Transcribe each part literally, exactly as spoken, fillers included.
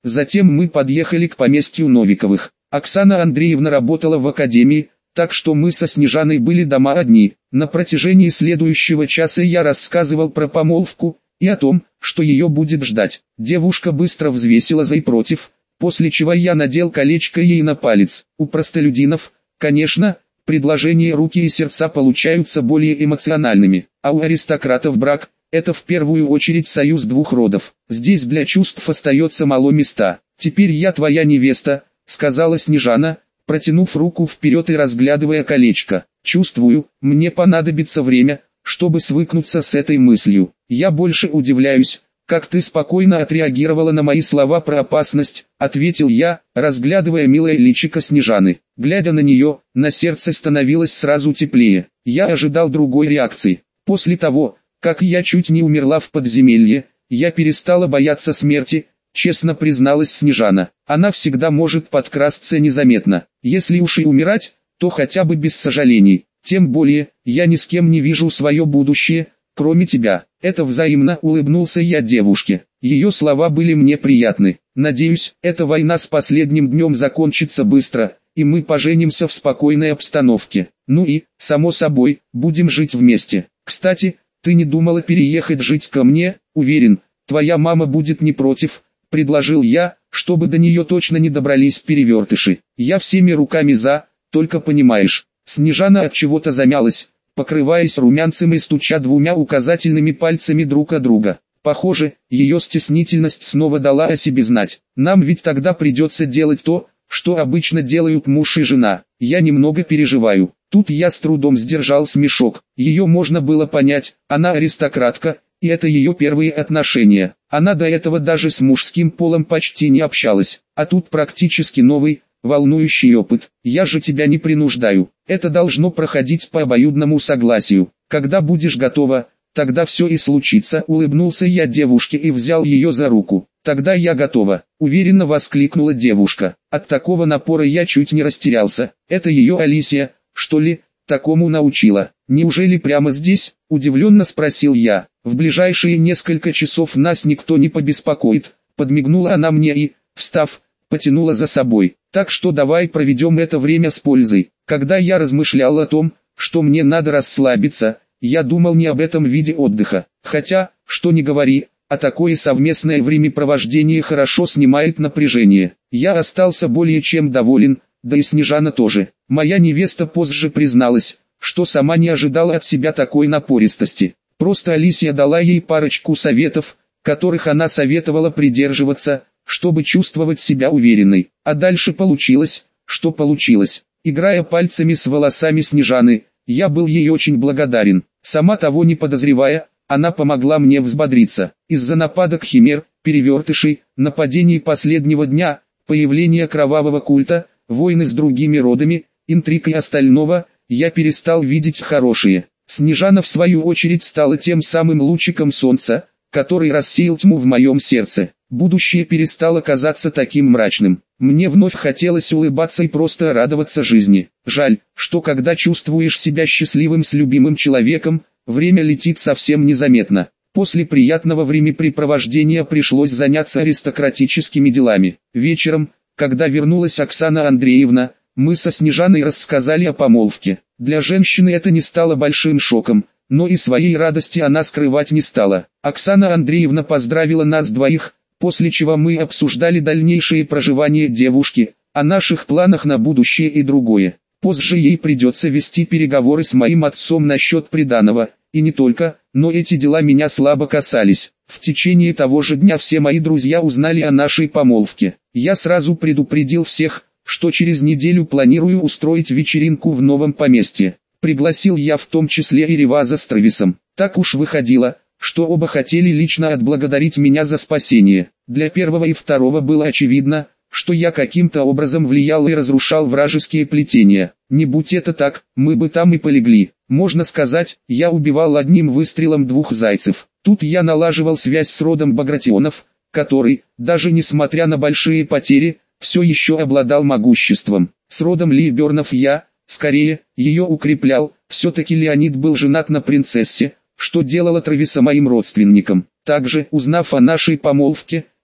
Затем мы подъехали к поместью Новиковых. Оксана Андреевна работала в академии, так что мы со Снежаной были дома одни. На протяжении следующего часа я рассказывал про помолвку и о том, что ее будет ждать. Девушка быстро взвесила за и против, после чего я надел колечко ей на палец. У простолюдинов, конечно, предложения руки и сердца получаются более эмоциональными, а у аристократов брак – это в первую очередь союз двух родов. Здесь для чувств остается мало места. «Теперь я твоя невеста», — сказала Снежана, протянув руку вперед и разглядывая колечко. «Чувствую, мне понадобится время, чтобы свыкнуться с этой мыслью. Я больше удивляюсь, как ты спокойно отреагировала на мои слова про опасность», — ответил я, разглядывая милое личико Снежаны. Глядя на нее, на сердце становилось сразу теплее. Я ожидал другой реакции. После того, как я чуть не умерла в подземелье, я перестала бояться смерти, честно призналась Снежана. Она всегда может подкрасться незаметно. Если уж и умирать, то хотя бы без сожалений. Тем более, я ни с кем не вижу свое будущее, кроме тебя. Это взаимно, улыбнулся я девушке. Ее слова были мне приятны. Надеюсь, эта война с последним днем закончится быстро, и мы поженимся в спокойной обстановке. Ну и, само собой, будем жить вместе. Кстати, ты не думала переехать жить ко мне? Уверен, твоя мама будет не против, предложил я, чтобы до нее точно не добрались перевертыши. Я всеми руками за, только понимаешь. Снежана от чего-то замялась, покрываясь румянцем и стуча двумя указательными пальцами друг от друга. Похоже, ее стеснительность снова дала о себе знать. Нам ведь тогда придется делать то, что обычно делают муж и жена. Я немного переживаю. Тут я с трудом сдержал смешок. Ее можно было понять, она аристократка, и это ее первые отношения. Она до этого даже с мужским полом почти не общалась, а тут практически новый, волнующий опыт. Я же тебя не принуждаю. Это должно проходить по обоюдному согласию. Когда будешь готова, тогда все и случится. Улыбнулся я девушке и взял ее за руку. Тогда я готова, уверенно воскликнула девушка. От такого напора я чуть не растерялся. Это ее Алисия, что ли, такому научила? Неужели прямо здесь? Удивленно спросил я. В ближайшие несколько часов нас никто не побеспокоит. Подмигнула она мне и, встав, потянула за собой. Так что давай проведем это время с пользой. Когда я размышлял о том, что мне надо расслабиться, я думал не об этом виде отдыха. Хотя, что ни говори, а такое совместное времяпровождение хорошо снимает напряжение. Я остался более чем доволен, да и Снежана тоже. Моя невеста позже призналась, что сама не ожидала от себя такой напористости. Просто Алисия дала ей парочку советов, которых она советовала придерживаться, чтобы чувствовать себя уверенной. А дальше получилось, что получилось. Играя пальцами с волосами Снежаны, я был ей очень благодарен. Сама того не подозревая, она помогла мне взбодриться. Из-за нападок химер, перевертышей, нападений последнего дня, появления кровавого культа, войны с другими родами, интриг и остального, я перестал видеть хорошее. Снежана в свою очередь стала тем самым лучиком солнца, который рассеял тьму в моем сердце. Будущее перестало казаться таким мрачным. Мне вновь хотелось улыбаться и просто радоваться жизни. Жаль, что когда чувствуешь себя счастливым с любимым человеком, время летит совсем незаметно. После приятного времяпрепровождения пришлось заняться аристократическими делами. Вечером, когда вернулась Оксана Андреевна, мы со Снежаной рассказали о помолвке. Для женщины это не стало большим шоком, но и своей радости она скрывать не стала. Оксана Андреевна поздравила нас двоих, после чего мы обсуждали дальнейшее проживание девушки, о наших планах на будущее и другое. Позже ей придется вести переговоры с моим отцом насчет приданого, и не только, но эти дела меня слабо касались. В течение того же дня все мои друзья узнали о нашей помолвке. Я сразу предупредил всех, что через неделю планирую устроить вечеринку в новом поместье. Пригласил я в том числе и Реваза с Трависом. Так уж выходило, что оба хотели лично отблагодарить меня за спасение. Для первого и второго было очевидно, что я каким-то образом влиял и разрушал вражеские плетения. Не будь это так, мы бы там и полегли. Можно сказать, я убивал одним выстрелом двух зайцев. Тут я налаживал связь с родом Багратионов, который, даже несмотря на большие потери, все еще обладал могуществом. С родом Либернов я, скорее, ее укреплял. Все-таки Леонид был женат на принцессе, что делало Трависа моим родственником. Также, узнав о нашей помолвке,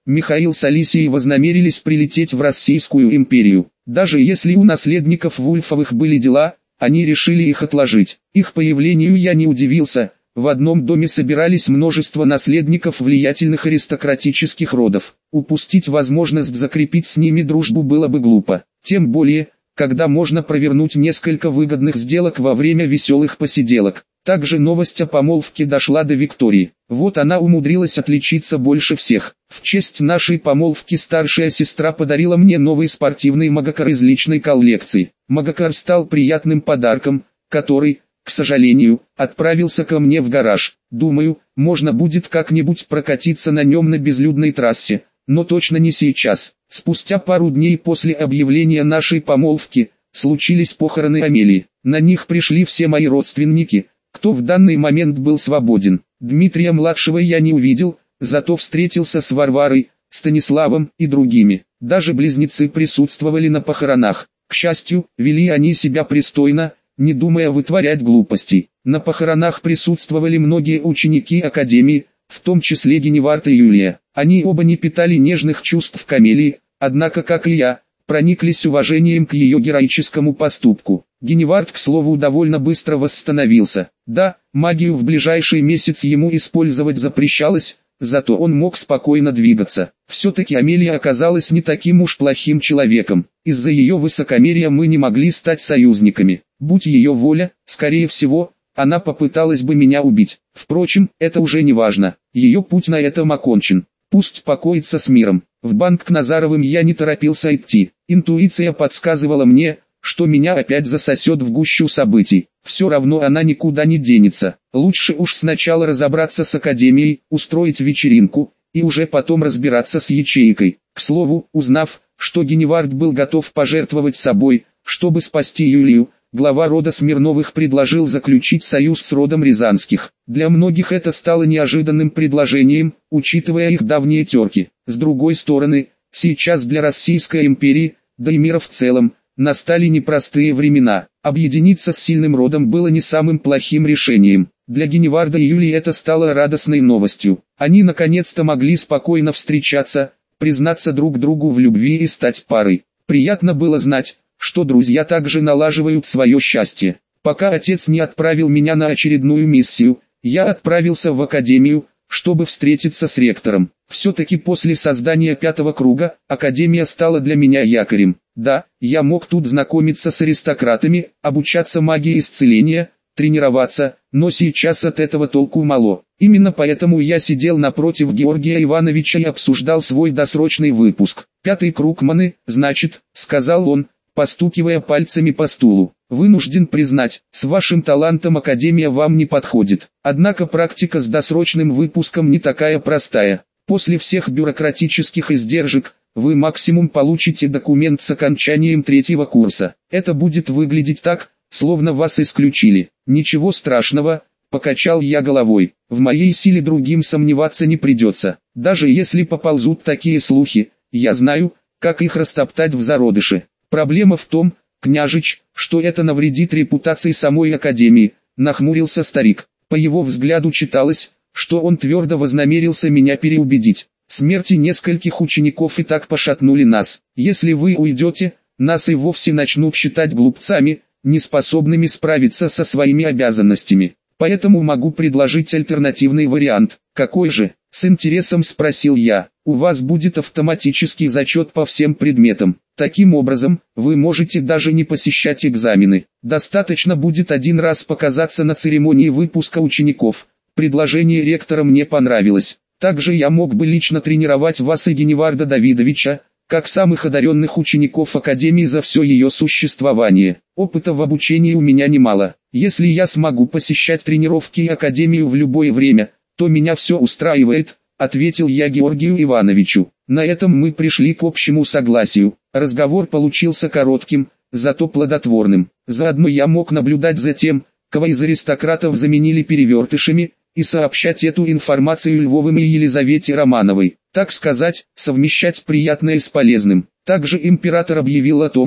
Михаил с Алисией вознамерились прилететь в Российскую империю. Даже если у наследников Вульфовых были дела, они решили их отложить. Их появлению я не удивился. В одном доме собирались множество наследников влиятельных аристократических родов. Упустить возможность закрепить с ними дружбу было бы глупо. Тем более, когда можно провернуть несколько выгодных сделок во время веселых посиделок. Также новость о помолвке дошла до Виктории. Вот она умудрилась отличиться больше всех. В честь нашей помолвки старшая сестра подарила мне новый спортивный магакар из личной коллекции. Магакар стал приятным подарком, который, к сожалению, отправился ко мне в гараж. Думаю, можно будет как-нибудь прокатиться на нем на безлюдной трассе, но точно не сейчас. Спустя пару дней после объявления нашей помолвки, случились похороны Амелии. На них пришли все мои родственники, кто в данный момент был свободен. Дмитрия-младшего я не увидел, зато встретился с Варварой, Станиславом и другими. Даже близнецы присутствовали на похоронах. К счастью, вели они себя пристойно, не думая вытворять глупостей. На похоронах присутствовали многие ученики Академии, в том числе Геневард и Юлия. Они оба не питали нежных чувств к Амелии, однако, как и я, прониклись уважением к ее героическому поступку. Геневард, к слову, довольно быстро восстановился. Да, магию в ближайший месяц ему использовать запрещалось, зато он мог спокойно двигаться. Все-таки Амелия оказалась не таким уж плохим человеком. Из-за ее высокомерия мы не могли стать союзниками. Будь ее воля, скорее всего, она попыталась бы меня убить. Впрочем, это уже не важно. Ее путь на этом окончен. Пусть покоится с миром. В банк к Назаровым я не торопился идти. Интуиция подсказывала мне, что меня опять засосет в гущу событий. Все равно она никуда не денется. Лучше уж сначала разобраться с Академией, устроить вечеринку, и уже потом разбираться с ячейкой. К слову, узнав, что Геневард был готов пожертвовать собой, чтобы спасти Юлию, глава рода Смирновых предложил заключить союз с родом Рязанских. Для многих это стало неожиданным предложением, учитывая их давние терки. С другой стороны, сейчас для Российской империи, да и мира в целом, настали непростые времена. Объединиться с сильным родом было не самым плохим решением. Для Геневарда и Юлии это стало радостной новостью. Они наконец-то могли спокойно встречаться, признаться друг другу в любви и стать парой. Приятно было знать, что друзья также налаживают свое счастье. Пока отец не отправил меня на очередную миссию, я отправился в Академию, чтобы встретиться с ректором. Все-таки после создания пятого круга, Академия стала для меня якорем. Да, я мог тут знакомиться с аристократами, обучаться магии исцеления, тренироваться, но сейчас от этого толку мало. Именно поэтому я сидел напротив Георгия Ивановича и обсуждал свой досрочный выпуск. «Пятый круг маны, значит», — сказал он, постукивая пальцами по стулу. «Вынужден признать, с вашим талантом Академия вам не подходит. Однако практика с досрочным выпуском не такая простая. После всех бюрократических издержек, вы максимум получите документ с окончанием третьего курса. Это будет выглядеть так, словно вас исключили. Ничего страшного», — покачал я головой. «В моей силе другим сомневаться не придется. Даже если поползут такие слухи, я знаю, как их растоптать в зародыше. Проблема в том, княжич, что это навредит репутации самой Академии», — нахмурился старик. По его взгляду читалось, что он твердо вознамерился меня переубедить. «Смерти нескольких учеников и так пошатнули нас. Если вы уйдете, нас и вовсе начнут считать глупцами, неспособными справиться со своими обязанностями. Поэтому могу предложить альтернативный вариант». «Какой же?» — с интересом спросил я. «У вас будет автоматический зачет по всем предметам. Таким образом, вы можете даже не посещать экзамены. Достаточно будет один раз показаться на церемонии выпуска учеников». Предложение ректора мне понравилось. Также я мог бы лично тренировать вас и Геневарда Давидовича, как самых одаренных учеников Академии за все ее существование. Опыта в обучении у меня немало. Если я смогу посещать тренировки и Академию в любое время, то меня все устраивает, ответил я Георгию Ивановичу. На этом мы пришли к общему согласию. Разговор получился коротким, зато плодотворным. Заодно я мог наблюдать за тем, кого из аристократов заменили перевертышами, и сообщать эту информацию Львовым и Елизавете Романовой. Так сказать, совмещать приятное с полезным. Также император объявил о том, что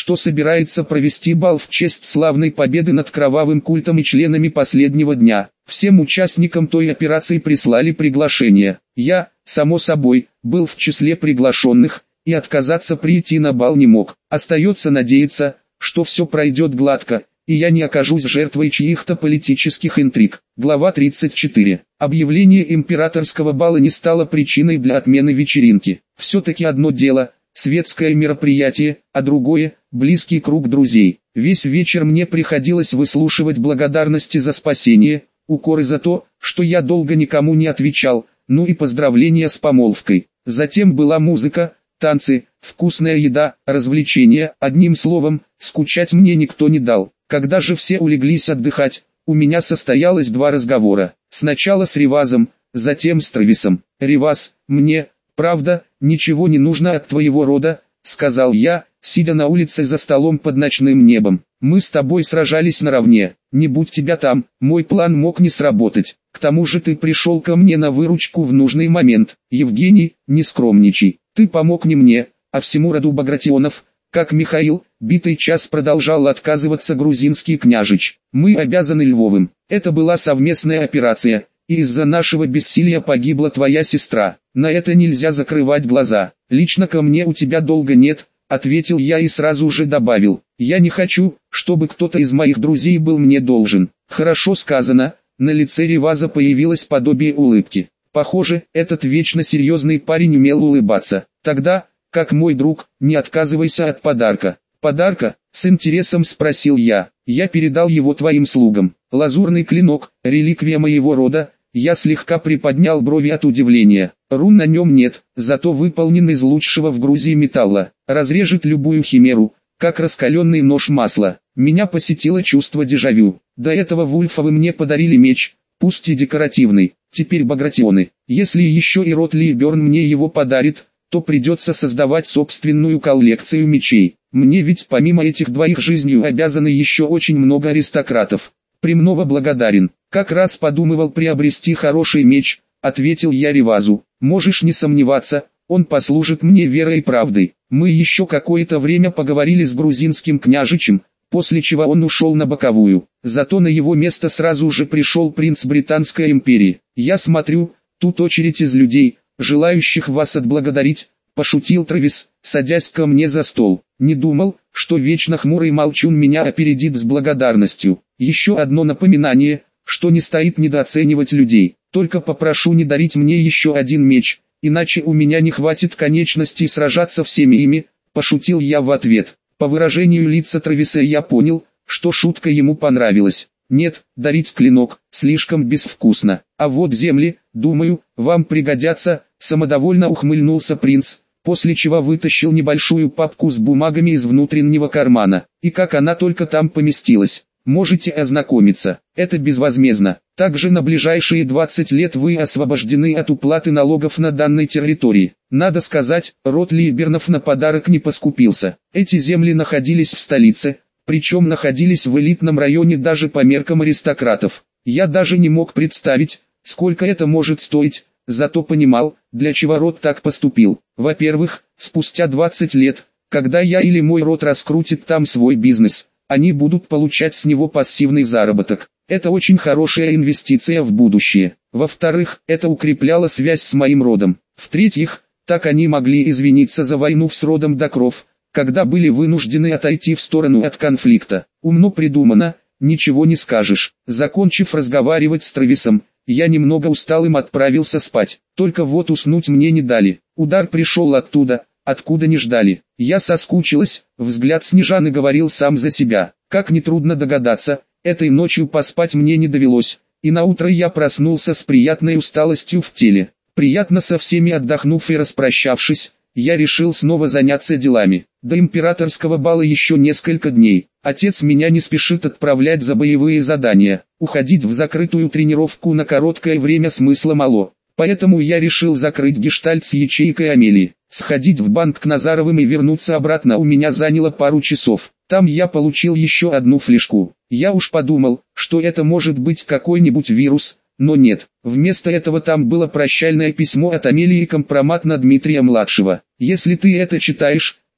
что собирается провести бал в честь славной победы над кровавым культом и членами последнего дня. Всем участникам той операции прислали приглашение. Я, само собой, был в числе приглашенных, и отказаться прийти на бал не мог. Остается надеяться, что все пройдет гладко, и я не окажусь жертвой чьих-то политических интриг. Глава тридцать четыре. Объявление императорского бала не стало причиной для отмены вечеринки. Все-таки одно дело – светское мероприятие, а другое – близкий круг друзей. Весь вечер мне приходилось выслушивать благодарности за спасение, укоры за то, что я долго никому не отвечал, ну и поздравления с помолвкой. Затем была музыка, танцы, вкусная еда, развлечения, одним словом, скучать мне никто не дал. Когда же все улеглись отдыхать, у меня состоялось два разговора. Сначала с Ривазом, затем с Трависом. «Риваз, мне, правда, ничего не нужно от твоего рода», — сказал я, сидя на улице за столом под ночным небом. «Мы с тобой сражались наравне, не будь тебя там, мой план мог не сработать. К тому же ты пришел ко мне на выручку в нужный момент. Евгений, не скромничай, ты помог не мне, а всему роду Багратионов». Как Михаил, битый час продолжал отказываться грузинский княжич. «Мы обязаны Львовым. Это была совместная операция, и из-за нашего бессилия погибла твоя сестра. На это нельзя закрывать глаза. Лично ко мне у тебя долга нет», — ответил я и сразу же добавил. «Я не хочу, чтобы кто-то из моих друзей был мне должен». «Хорошо сказано», — на лице Риваза появилось подобие улыбки. Похоже, этот вечно серьезный парень умел улыбаться. «Тогда, как мой друг, не отказывайся от подарка». «Подарка?» — с интересом спросил я. «Я передал его твоим слугам. Лазурный клинок, реликвия моего рода». Я слегка приподнял брови от удивления. Рун на нем нет, зато выполнен из лучшего в Грузии металла. Разрежет любую химеру, как раскаленный нож масла. Меня посетило чувство дежавю. До этого Вульфовы мне подарили меч, пусть и декоративный. Теперь Багратионы. Если еще и род Либерн мне его подарит, то придется создавать собственную коллекцию мечей. Мне ведь помимо этих двоих жизнью обязаны еще очень много аристократов. Премного благодарен. Как раз подумывал приобрести хороший меч, ответил я Ривазу. Можешь не сомневаться, он послужит мне верой и правдой. Мы еще какое-то время поговорили с грузинским княжичем, после чего он ушел на боковую. Зато на его место сразу же пришел принц Британской империи. Я смотрю, тут очередь из людей, желающих вас отблагодарить, пошутил Травис, садясь ко мне за стол. Не думал, что вечно хмурый молчун меня опередит с благодарностью. Еще одно напоминание, что не стоит недооценивать людей. Только попрошу не дарить мне еще один меч, иначе у меня не хватит конечностей сражаться всеми ими, пошутил я в ответ. По выражению лица Трависа я понял, что шутка ему понравилась. Нет, дарить клинок, слишком безвкусно. А вот земли, думаю, вам пригодятся, самодовольно ухмыльнулся принц, после чего вытащил небольшую папку с бумагами из внутреннего кармана. И как она только там поместилась, можете ознакомиться. Это безвозмездно. Также на ближайшие двадцать лет вы освобождены от уплаты налогов на данной территории. Надо сказать, род Либернов на подарок не поскупился. Эти земли находились в столице, причем находились в элитном районе даже по меркам аристократов. Я даже не мог представить, сколько это может стоить, зато понимал, для чего род так поступил. Во-первых, спустя двадцать лет, когда я или мой род раскрутит там свой бизнес, они будут получать с него пассивный заработок. Это очень хорошая инвестиция в будущее. Во-вторых, это укрепляло связь с моим родом. В-третьих, так они могли извиниться за войну с родом Докров, когда были вынуждены отойти в сторону от конфликта. Умно придумано, ничего не скажешь. Закончив разговаривать с Трависом, я немного усталым отправился спать. Только вот уснуть мне не дали. Удар пришел оттуда, откуда не ждали. Я соскучилась, взгляд Снежаны говорил сам за себя. Как нетрудно догадаться, этой ночью поспать мне не довелось, и наутро я проснулся с приятной усталостью в теле. Приятно со всеми отдохнув и распрощавшись, я решил снова заняться делами. До императорского бала еще несколько дней. Отец меня не спешит отправлять за боевые задания. Уходить в закрытую тренировку на короткое время смысла мало. Поэтому я решил закрыть гештальт с ячейкой Амелии. Сходить в банк к Назаровым и вернуться обратно у меня заняло пару часов. Там я получил еще одну флешку. Я уж подумал, что это может быть какой-нибудь вирус, но нет. Вместо этого там было прощальное письмо от Амелии и компромат на Дмитрия-младшего. Если ты это читаешь,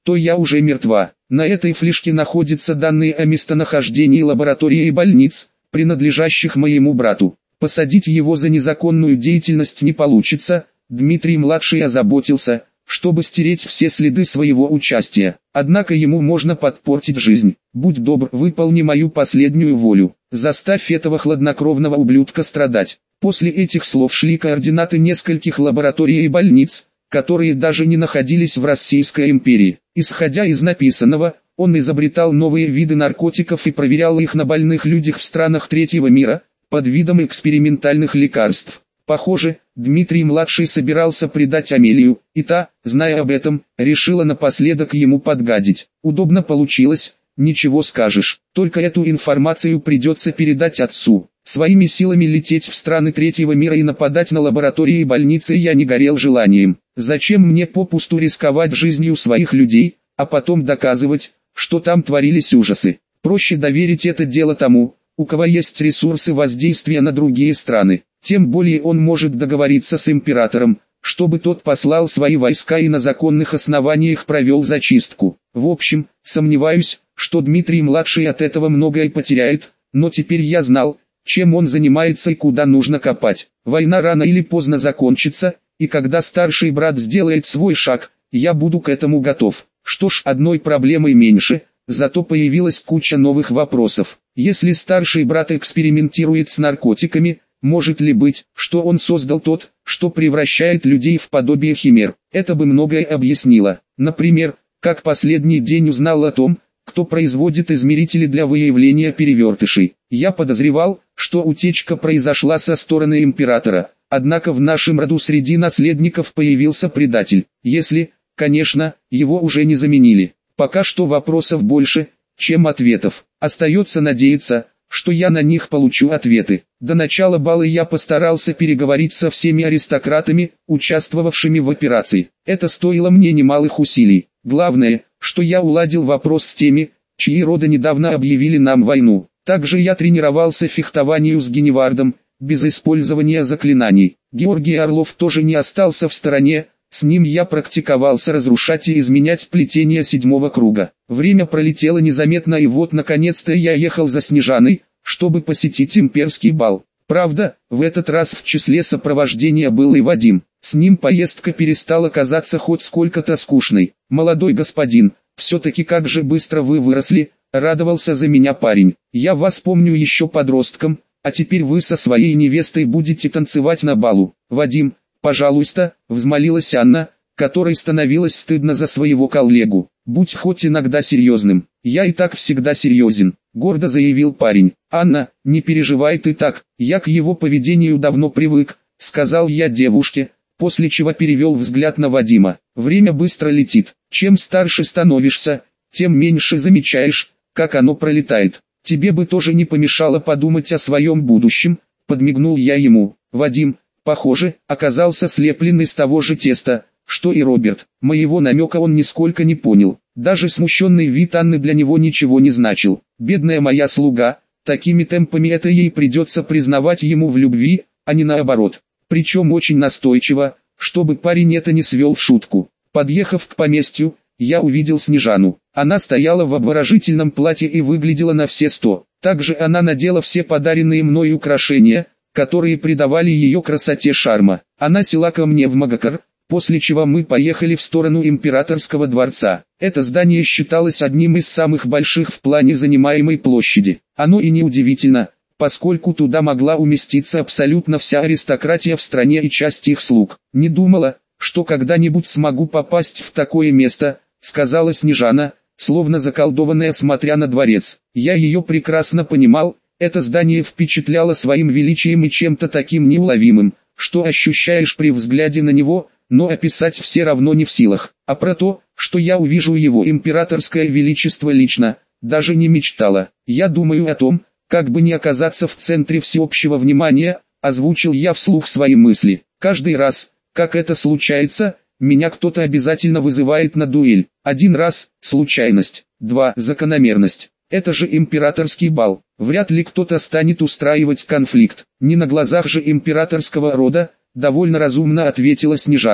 то я уже мертва. На этой флешке находятся данные о местонахождении лабораторий и больниц, принадлежащих моему брату. Посадить его за незаконную деятельность не получится. Дмитрий-младший озаботился, чтобы стереть все следы своего участия. Однако ему можно подпортить жизнь. Будь добр, выполни мою последнюю волю. Заставь этого хладнокровного ублюдка страдать. После этих слов шли координаты нескольких лабораторий и больниц, которые даже не находились в Российской империи. Исходя из написанного, он изобретал новые виды наркотиков и проверял их на больных людях в странах третьего мира, под видом экспериментальных лекарств. Похоже, Дмитрий-младший собирался предать Амелию, и та, зная об этом, решила напоследок ему подгадить. Удобно получилось, ничего скажешь, только эту информацию придется передать отцу. Своими силами лететь в страны третьего мира и нападать на лаборатории и больницы я не горел желанием. Зачем мне попусту рисковать жизнью своих людей, а потом доказывать, что там творились ужасы? Проще доверить это дело тому, у кого есть ресурсы воздействия на другие страны. Тем более он может договориться с императором, чтобы тот послал свои войска и на законных основаниях провел зачистку. В общем, сомневаюсь, что Дмитрий-младший от этого многое потеряет, но теперь я знал, чем он занимается и куда нужно копать. Война рано или поздно закончится, и когда старший брат сделает свой шаг, я буду к этому готов. Что ж, одной проблемой меньше, зато появилась куча новых вопросов. Если старший брат экспериментирует с наркотиками, может ли быть, что он создал тот, что превращает людей в подобие химер? Это бы многое объяснило. Например, как последний день узнал о том, кто производит измерители для выявления перевертышей. Я подозревал, что утечка произошла со стороны императора, однако в нашем роду среди наследников появился предатель. Если, конечно, его уже не заменили. Пока что вопросов больше, чем ответов. Остается надеяться, что я на них получу ответы. До начала бала я постарался переговорить со всеми аристократами, участвовавшими в операции. Это стоило мне немалых усилий. Главное, что я уладил вопрос с теми, чьи роды недавно объявили нам войну. Также я тренировался фехтованию с Геневардом, без использования заклинаний. Георгий Орлов тоже не остался в стороне. С ним я практиковался разрушать и изменять плетение седьмого круга. Время пролетело незаметно, и вот наконец-то я ехал за Снежаной, чтобы посетить имперский бал. Правда, в этот раз в числе сопровождения был и Вадим. С ним поездка перестала казаться хоть сколько-то скучной. «Молодой господин, все-таки как же быстро вы выросли», — радовался за меня парень. «Я вас помню еще подростком, а теперь вы со своей невестой будете танцевать на балу». «Вадим, пожалуйста», — взмолилась Анна, которой становилось стыдно за своего коллегу. «Будь хоть иногда серьезным». «Я и так всегда серьезен», — гордо заявил парень. «Анна, не переживай ты так, я к его поведению давно привык», — сказал я девушке, после чего перевел взгляд на Вадима. «Время быстро летит. Чем старше становишься, тем меньше замечаешь, как оно пролетает. Тебе бы тоже не помешало подумать о своем будущем», — подмигнул я ему. Вадим, похоже, оказался слеплен из того же теста, что и Роберт. Моего намека он нисколько не понял. Даже смущенный вид Анны для него ничего не значил. Бедная моя слуга, такими темпами это ей придется признавать ему в любви, а не наоборот. Причем очень настойчиво, чтобы парень это не свел в шутку. Подъехав к поместью, я увидел Снежану. Она стояла в обворожительном платье и выглядела на все сто. Также она надела все подаренные мной украшения, которые придавали ее красоте шарма. Она села ко мне в Магакар, после чего мы поехали в сторону императорского дворца. Это здание считалось одним из самых больших в плане занимаемой площади. Оно и неудивительно, поскольку туда могла уместиться абсолютно вся аристократия в стране и часть их слуг. «Не думала, что когда-нибудь смогу попасть в такое место», — сказала Снежана, словно заколдованная, смотря на дворец. Я ее прекрасно понимал, это здание впечатляло своим величием и чем-то таким неуловимым, что ощущаешь при взгляде на него, но описать все равно не в силах. А про то, что я увижу его императорское величество лично, даже не мечтала. «Я думаю о том, как бы не оказаться в центре всеобщего внимания», — озвучил я вслух свои мысли. «Каждый раз, как это случается, меня кто-то обязательно вызывает на дуэль. Один раз – случайность, два – закономерность. Это же императорский бал. Вряд ли кто-то станет устраивать конфликт. Не на глазах же императорского рода», — довольно разумно ответила Снежана.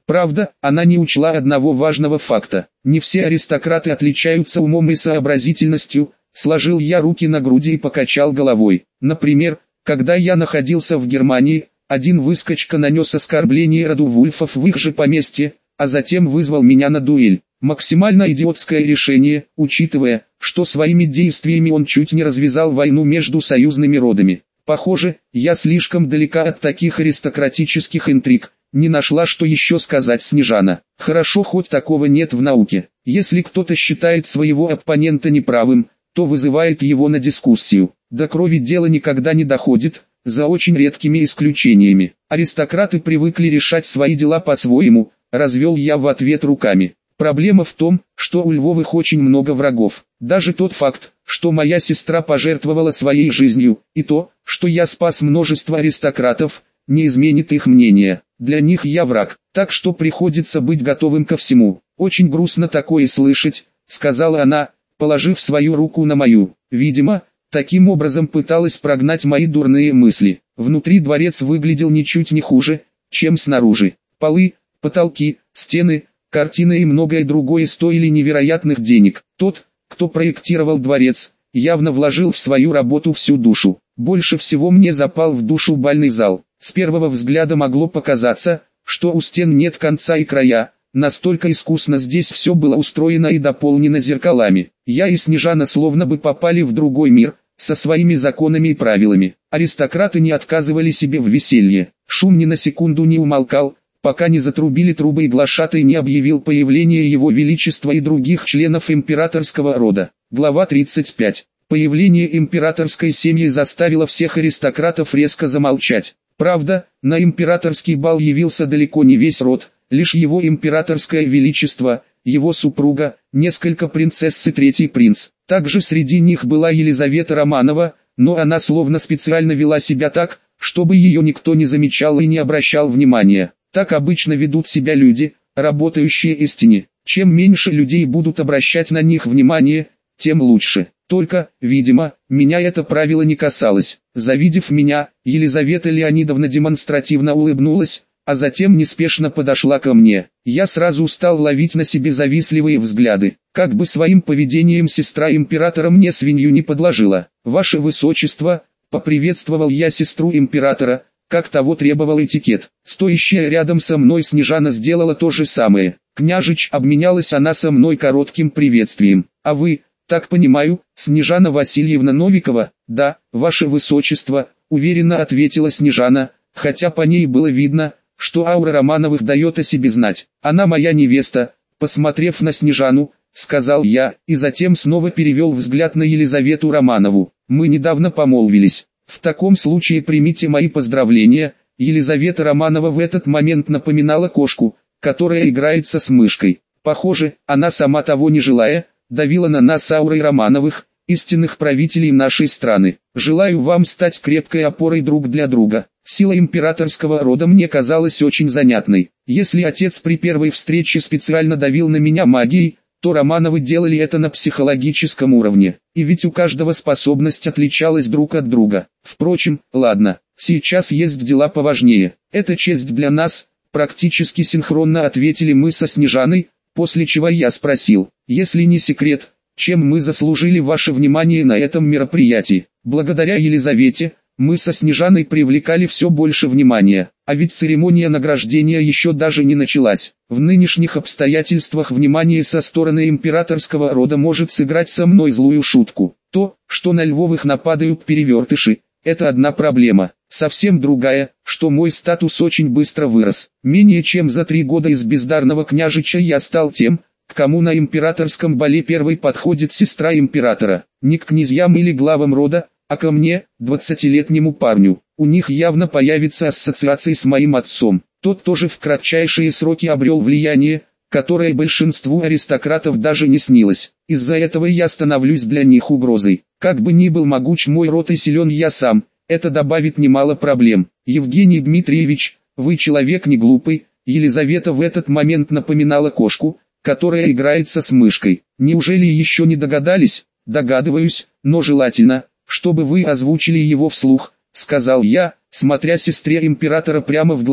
Правда, она не учла одного важного факта. Не все аристократы отличаются умом и сообразительностью. Сложил я руки на груди и покачал головой. Например, когда я находился в Германии, один выскочка нанес оскорбление роду Вульфов в их же поместье, а затем вызвал меня на дуэль. Максимально идиотское решение, учитывая, что своими действиями он чуть не развязал войну между союзными родами. Похоже, я слишком далека от таких аристократических интриг. Не нашла, что еще сказать Снежана. Хорошо, хоть такого нет в науке. Если кто-то считает своего оппонента неправым, то вызывает его на дискуссию. До крови дело никогда не доходит, за очень редкими исключениями. Аристократы привыкли решать свои дела по-своему, развел я в ответ руками. Проблема в том, что у Львовых очень много врагов. Даже тот факт, что моя сестра пожертвовала своей жизнью, и то, что я спас множество аристократов, не изменит их мнение. Для них я враг, так что приходится быть готовым ко всему. Очень грустно такое слышать, сказала она, положив свою руку на мою. Видимо, таким образом пыталась прогнать мои дурные мысли. Внутри дворец выглядел ничуть не хуже, чем снаружи. Полы, потолки, стены, картины и многое другое стоили невероятных денег. Тот, кто проектировал дворец, явно вложил в свою работу всю душу. Больше всего мне запал в душу бальный зал. С первого взгляда могло показаться, что у стен нет конца и края, настолько искусно здесь все было устроено и дополнено зеркалами. Я и Снежана словно бы попали в другой мир, со своими законами и правилами. Аристократы не отказывали себе в веселье. Шум ни на секунду не умолкал, пока не затрубили трубы и глашатай не объявил появление его величества и других членов императорского рода. Глава тридцать пять. Появление императорской семьи заставило всех аристократов резко замолчать. Правда, на императорский бал явился далеко не весь род, лишь его императорское величество, его супруга, несколько принцесс и третий принц. Также среди них была Елизавета Романова, но она словно специально вела себя так, чтобы ее никто не замечал и не обращал внимания. Так обычно ведут себя люди, работающие истине. Чем меньше людей будут обращать на них внимание, тем лучше. Только, видимо, меня это правило не касалось. Завидев меня, Елизавета Леонидовна демонстративно улыбнулась, а затем неспешно подошла ко мне. Я сразу стал ловить на себе завистливые взгляды. Как бы своим поведением сестра императора мне свинью не подложила. «Ваше высочество», — поприветствовал я сестру императора, как того требовал этикет. Стоящая рядом со мной Снежана сделала то же самое. «Княжич», — обменялась она со мной коротким приветствием. «А вы, так понимаю, Снежана Васильевна Новикова?» «Да, ваше высочество», — уверенно ответила Снежана, хотя по ней было видно, что аура Романовых дает о себе знать. «Она моя невеста», — посмотрев на Снежану, сказал я, и затем снова перевел взгляд на Елизавету Романову. «Мы недавно помолвились. В таком случае примите мои поздравления». Елизавета Романова в этот момент напоминала кошку, которая играется с мышкой. Похоже, она сама того не желая, давила на нас аурой Романовых, истинных правителей нашей страны. «Желаю вам стать крепкой опорой друг для друга». Сила императорского рода мне казалась очень занятной. Если отец при первой встрече специально давил на меня магией, то Романовы делали это на психологическом уровне. И ведь у каждого способность отличалась друг от друга. Впрочем, ладно, сейчас есть дела поважнее. «Это честь для нас», практически синхронно ответили мы со Снежаной, после чего я спросил: «Если не секрет, чем мы заслужили ваше внимание на этом мероприятии?» Благодаря Елизавете, мы со Снежаной привлекали все больше внимания, а ведь церемония награждения еще даже не началась. В нынешних обстоятельствах внимание со стороны императорского рода может сыграть со мной злую шутку. То, что на Львовых нападают перевертыши, это одна проблема. Совсем другая, что мой статус очень быстро вырос. Менее чем за три года из бездарного княжича я стал тем, к кому на императорском бале первой подходит сестра императора. Не к князьям или главам рода, а ко мне, двадцатилетнему парню. У них явно появится ассоциация с моим отцом. Тот тоже в кратчайшие сроки обрел влияние, которое большинству аристократов даже не снилось. Из-за этого я становлюсь для них угрозой. Как бы ни был могуч мой род и силен я сам, это добавит немало проблем. «Евгений Дмитриевич, вы человек не глупый». Елизавета в этот момент напоминала кошку, которая играется с мышкой. «Неужели еще не догадались?» «Догадываюсь, но желательно, чтобы вы озвучили его вслух», — сказал я, смотря сестре императора прямо в глаза.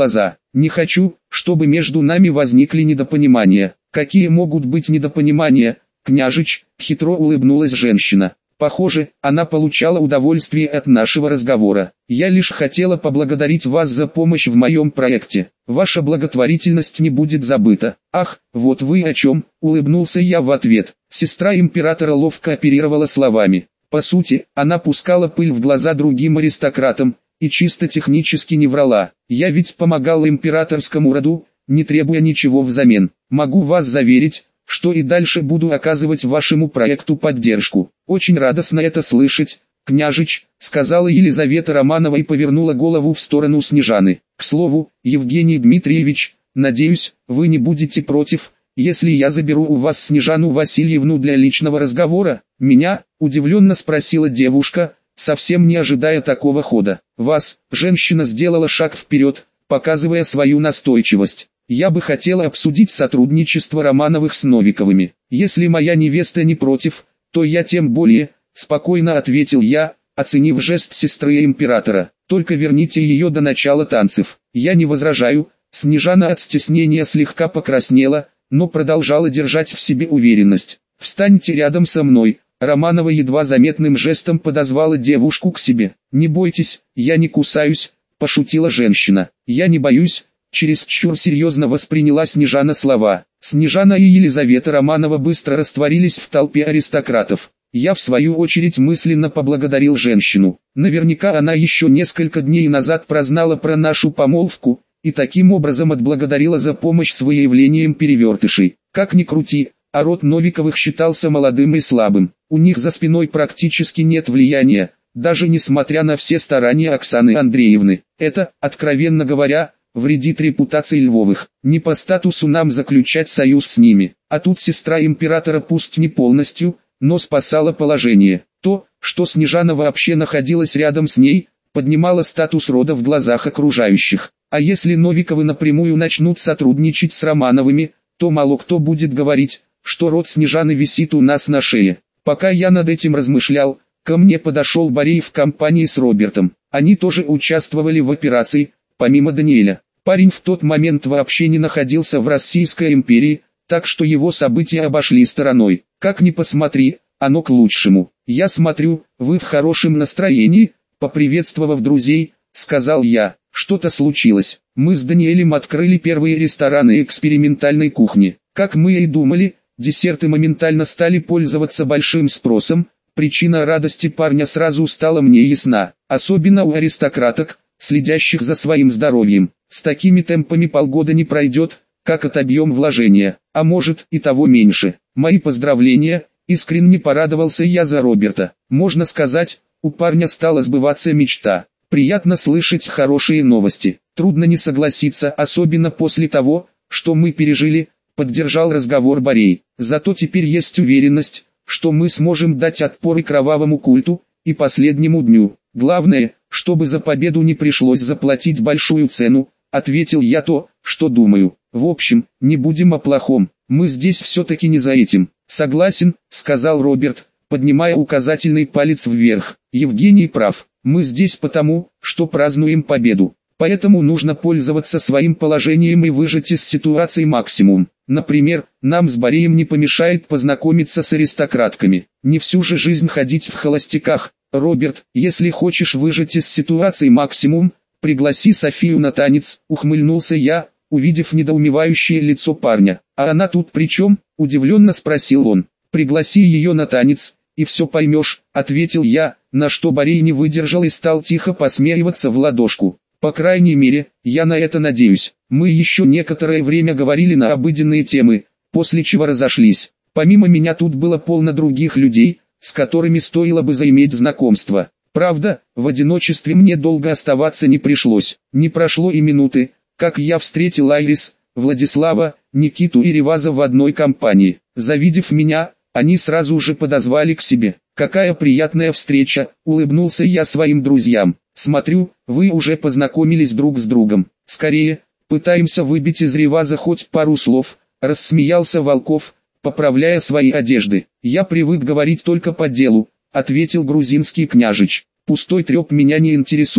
Не хочу, чтобы между нами возникли недопонимания. Какие могут быть недопонимания, княжич? Хитро улыбнулась женщина. Похоже, она получала удовольствие от нашего разговора. Я лишь хотела поблагодарить вас за помощь в моем проекте. Ваша благотворительность не будет забыта. Ах, вот вы о чем, улыбнулся я в ответ. Сестра императора ловко оперировала словами. По сути, она пускала пыль в глаза другим аристократам, и чисто технически не врала. Я ведь помогал императорскому роду, не требуя ничего взамен. Могу вас заверить, что и дальше буду оказывать вашему проекту поддержку. Очень радостно это слышать, княжич, сказала Елизавета Романова и повернула голову в сторону Снежаны. К слову, Евгений Дмитриевич, надеюсь, вы не будете против, если я заберу у вас Снежану Васильевну для личного разговора? Меня, удивленно спросила девушка, совсем не ожидая такого хода. Вас, женщина сделала шаг вперед, показывая свою настойчивость. Я бы хотела обсудить сотрудничество Романовых с Новиковыми. Если моя невеста не против, то я тем более, спокойно ответил я, оценив жест сестры императора. Только верните ее до начала танцев. Я не возражаю. Снежана от стеснения слегка покраснела, но продолжала держать в себе уверенность. Встаньте рядом со мной. Романова едва заметным жестом подозвала девушку к себе. Не бойтесь, я не кусаюсь, пошутила женщина. Я не боюсь. Чересчур серьезно восприняла Снежана слова. Снежана и Елизавета Романова быстро растворились в толпе аристократов. Я в свою очередь мысленно поблагодарил женщину. Наверняка она еще несколько дней назад прознала про нашу помолвку, и таким образом отблагодарила за помощь с выявлением перевертышей. Как ни крути, а род Новиковых считался молодым и слабым. У них за спиной практически нет влияния, даже несмотря на все старания Оксаны Андреевны. Это, откровенно говоря, вредит репутации Львовых. Не по статусу нам заключать союз с ними. А тут сестра императора пусть не полностью, но спасала положение. То, что Снежана вообще находилась рядом с ней, поднимало статус рода в глазах окружающих. А если Новиковы напрямую начнут сотрудничать с Романовыми, то мало кто будет говорить, что род Снежаны висит у нас на шее. Пока я над этим размышлял, ко мне подошел Борей в компании с Робертом. Они тоже участвовали в операции, помимо Даниэля. Парень в тот момент вообще не находился в Российской империи, так что его события обошли стороной. Как ни посмотри, оно к лучшему. Я смотрю, вы в хорошем настроении, поприветствовав друзей, сказал я. Что-то случилось. Мы с Даниэлем открыли первые рестораны экспериментальной кухни. Как мы и думали, десерты моментально стали пользоваться большим спросом. Причина радости парня сразу стала мне ясна, особенно у аристократок, следящих за своим здоровьем. С такими темпами полгода не пройдет, как отобьем вложения, а может и того меньше. Мои поздравления, искренне порадовался я за Роберта. Можно сказать, у парня стала сбываться мечта. Приятно слышать хорошие новости. Трудно не согласиться, особенно после того, что мы пережили, поддержал разговор Борей. Зато теперь есть уверенность, что мы сможем дать отпор и кровавому культу, и последнему дню. Главное, чтобы за победу не пришлось заплатить большую цену, ответил я то, что думаю. В общем, не будем о плохом, мы здесь все-таки не за этим. Согласен, сказал Роберт, поднимая указательный палец вверх. Евгений прав, мы здесь потому, что празднуем победу. Поэтому нужно пользоваться своим положением и выжать из ситуации максимум. Например, нам с Бореем не помешает познакомиться с аристократками. Не всю же жизнь ходить в холостяках. Роберт, если хочешь выжать из ситуации максимум, пригласи Софию на танец, ухмыльнулся я, увидев недоумевающее лицо парня. А она тут при чем? Удивленно спросил он. Пригласи ее на танец, и все поймешь, ответил я, на что Борей не выдержал и стал тихо посмеиваться в ладошку. По крайней мере, я на это надеюсь. Мы еще некоторое время говорили на обыденные темы, после чего разошлись. Помимо меня тут было полно других людей, с которыми стоило бы заиметь знакомство. Правда, в одиночестве мне долго оставаться не пришлось. Не прошло и минуты, как я встретил Айрис, Владислава, Никиту и Реваза в одной компании. Завидев меня, они сразу же подозвали к себе. «Какая приятная встреча», — улыбнулся я своим друзьям. «Смотрю, вы уже познакомились друг с другом. Скорее, пытаемся выбить из Реваза хоть пару слов», — рассмеялся Волков, поправляя свои одежды. «Я привык говорить только по делу», — ответил грузинский княжич. «Пустой треп меня не интересует.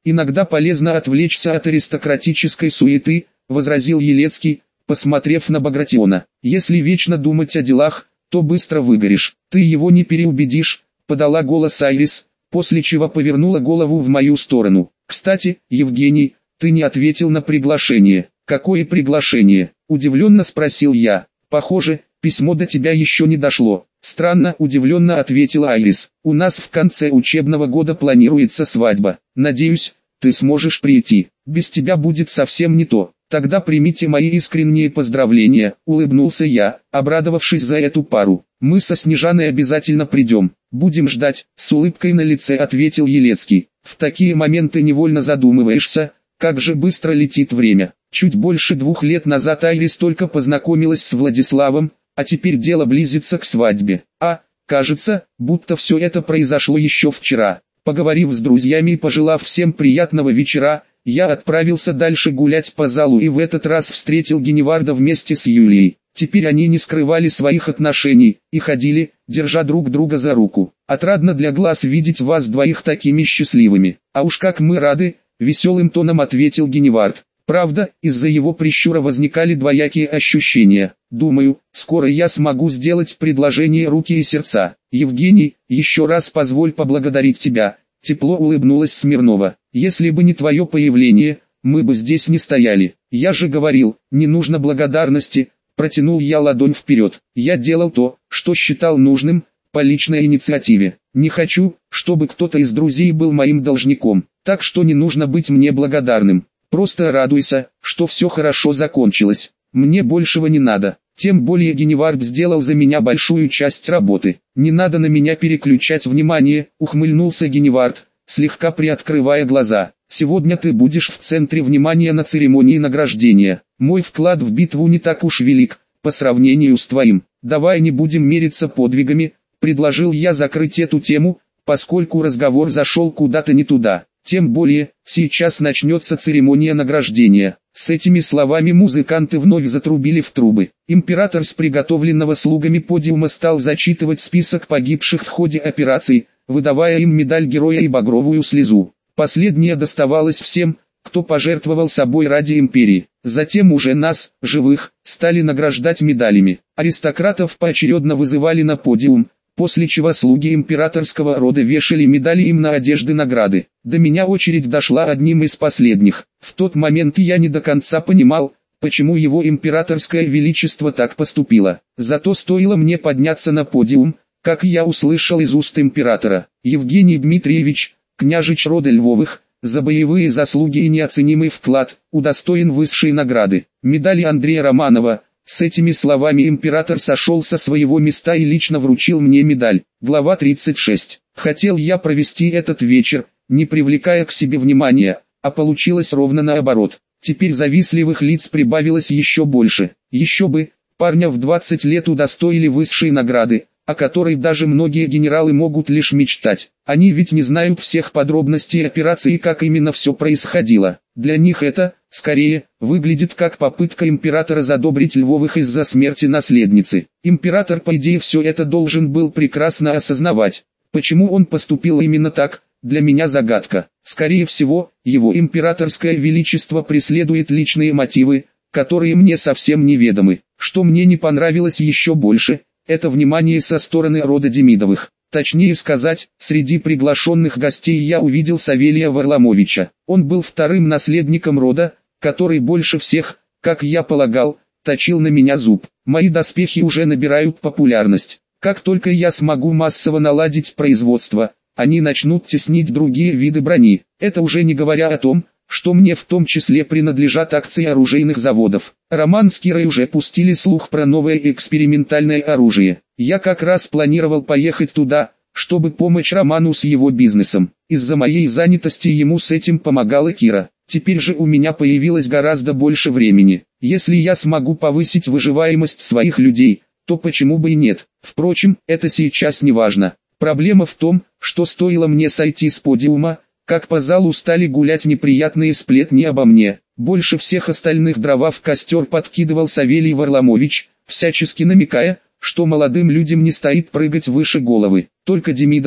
Иногда полезно отвлечься от аристократической суеты, возразил Елецкий, посмотрев на Багратиона. Если вечно думать о делах, то быстро выгоришь. Ты его не переубедишь, подала голос Айрис, после чего повернула голову в мою сторону. Кстати, Евгений, ты не ответил на приглашение. Какое приглашение? Удивленно спросил я. Похоже, письмо до тебя еще не дошло. Странно, удивленно ответила Айрис. У нас в конце учебного года планируется свадьба. Надеюсь, ты сможешь прийти. Без тебя будет совсем не то. Тогда примите мои искренние поздравления, улыбнулся я, обрадовавшись за эту пару. Мы со Снежаной обязательно придем. Будем ждать, с улыбкой на лице ответил Елецкий. В такие моменты невольно задумываешься, как же быстро летит время. Чуть больше двух лет назад Айрис только познакомилась с Владиславом, а теперь дело близится к свадьбе. А, кажется, будто все это произошло еще вчера. Поговорив с друзьями и пожелав всем приятного вечера, я отправился дальше гулять по залу и в этот раз встретил Геневарда вместе с Юлией. Теперь они не скрывали своих отношений и ходили, держа друг друга за руку. Отрадно для глаз видеть вас двоих такими счастливыми. А уж как мы рады, веселым тоном ответил Геневард. Правда, из-за его прищура возникали двоякие ощущения. Думаю, скоро я смогу сделать предложение руки и сердца. Евгений, еще раз позволь поблагодарить тебя. Тепло улыбнулась Смирнова. Если бы не твое появление, мы бы здесь не стояли. Я же говорил, не нужно благодарности. Протянул я ладонь вперед. Я делал то, что считал нужным, по личной инициативе. Не хочу, чтобы кто-то из друзей был моим должником. Так что не нужно быть мне благодарным. Просто радуйся, что все хорошо закончилось. Мне большего не надо. Тем более Геневард сделал за меня большую часть работы. Не надо на меня переключать внимание, ухмыльнулся Геневард, слегка приоткрывая глаза. Сегодня ты будешь в центре внимания на церемонии награждения. Мой вклад в битву не так уж велик, по сравнению с твоим. Давай не будем мериться подвигами, предложил я закрыть эту тему, поскольку разговор зашел куда-то не туда. Тем более, сейчас начнется церемония награждения. С этими словами музыканты вновь затрубили в трубы. Император с приготовленного слугами подиума стал зачитывать список погибших в ходе операции, выдавая им медаль героя и багровую слезу. Последняя доставалась всем, кто пожертвовал собой ради империи. Затем уже нас, живых, стали награждать медалями. Аристократов поочередно вызывали на подиум, после чего слуги императорского рода вешали медали им на одежды награды. До меня очередь дошла одним из последних. В тот момент я не до конца понимал, почему его императорское величество так поступило. Зато стоило мне подняться на подиум, как я услышал из уст императора: Евгений Дмитриевич, княжич рода Львовых, за боевые заслуги и неоценимый вклад, удостоен высшей награды, медали Андрея Романова. С этими словами император сошел со своего места и лично вручил мне медаль. Глава тридцать шесть. Хотел я провести этот вечер, не привлекая к себе внимания, а получилось ровно наоборот. Теперь завистливых лиц прибавилось еще больше. Еще бы, парня в двадцать лет удостоили высшей награды, о которой даже многие генералы могут лишь мечтать. Они ведь не знают всех подробностей операции и как именно все происходило. Для них это, скорее, выглядит как попытка императора задобрить Львовых из-за смерти наследницы. Император по идее все это должен был прекрасно осознавать. Почему он поступил именно так, для меня загадка. Скорее всего, его императорское величество преследует личные мотивы, которые мне совсем неведомы. Что мне не понравилось еще больше, это внимание со стороны рода Демидовых. Точнее сказать, среди приглашенных гостей я увидел Савелия Варламовича. Он был вторым наследником рода, который больше всех, как я полагал, точил на меня зуб. Мои доспехи уже набирают популярность. Как только я смогу массово наладить производство, они начнут теснить другие виды брони. Это уже не говоря о том, что мне в том числе принадлежат акции оружейных заводов. Роман с Кирой уже пустили слух про новое экспериментальное оружие. Я как раз планировал поехать туда, чтобы помочь Роману с его бизнесом. Из-за моей занятости ему с этим помогала Кира. Теперь же у меня появилось гораздо больше времени. Если я смогу повысить выживаемость своих людей, то почему бы и нет? Впрочем, это сейчас не важно. Проблема в том, что стоило мне сойти с подиума, как по залу стали гулять неприятные сплетни обо мне. Больше всех остальных дрова в костер подкидывал Савелий Варламович, всячески намекая, что молодым людям не стоит прыгать выше головы. Только Демидов,